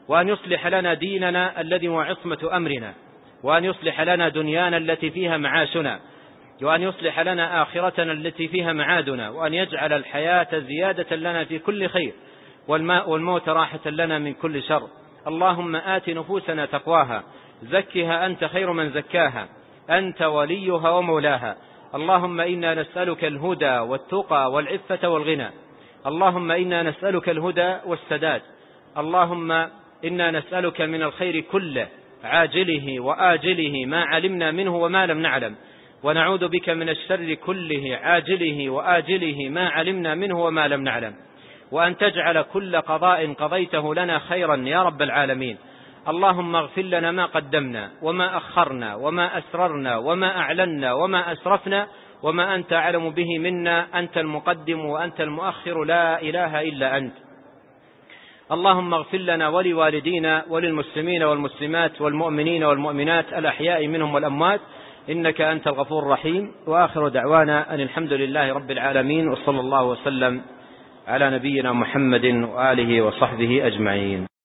وأن يصلح لنا ديننا الذي هو عصمة أمرنا، وأن يصلح لنا دنيانا التي فيها معاشنا، وأن يصلح لنا آخرتنا التي فيها معادنا، وأن يجعل الحياة زيادة لنا في كل خير والموت راحة لنا من كل شر. اللهم آت نفوسنا تقواها، زكها أنت خير من زكاها، أنت وليها ومولاها. اللهم إنا نسألك الهدى والتقى والعفة والغنى. اللهم إنا نسألك الهدى والسداد. اللهم إنا نسألك من الخير كله عاجله وآجله ما علمنا منه وما لم نعلم، ونعوذ بك من الشر كله عاجله وآجله ما علمنا منه وما لم نعلم، وأن تجعل كل قضاء قضيته لنا خيرا يا رب العالمين. اللهم اغفر لنا ما قدمنا وما أخرنا وما أسررنا وما أعلنا وما أسرفنا وما أنت أعلم به منا، أنت المقدم وأنت المؤخر، لا إله إلا أنت. اللهم اغفر لنا ولوالدينا وللمسلمين والمسلمات والمؤمنين والمؤمنات الأحياء منهم والأموات، إنك أنت الغفور الرحيم. وآخر دعوانا أن الحمد لله رب العالمين، وصلى الله وسلم على نبينا محمد وآله وصحبه أجمعين.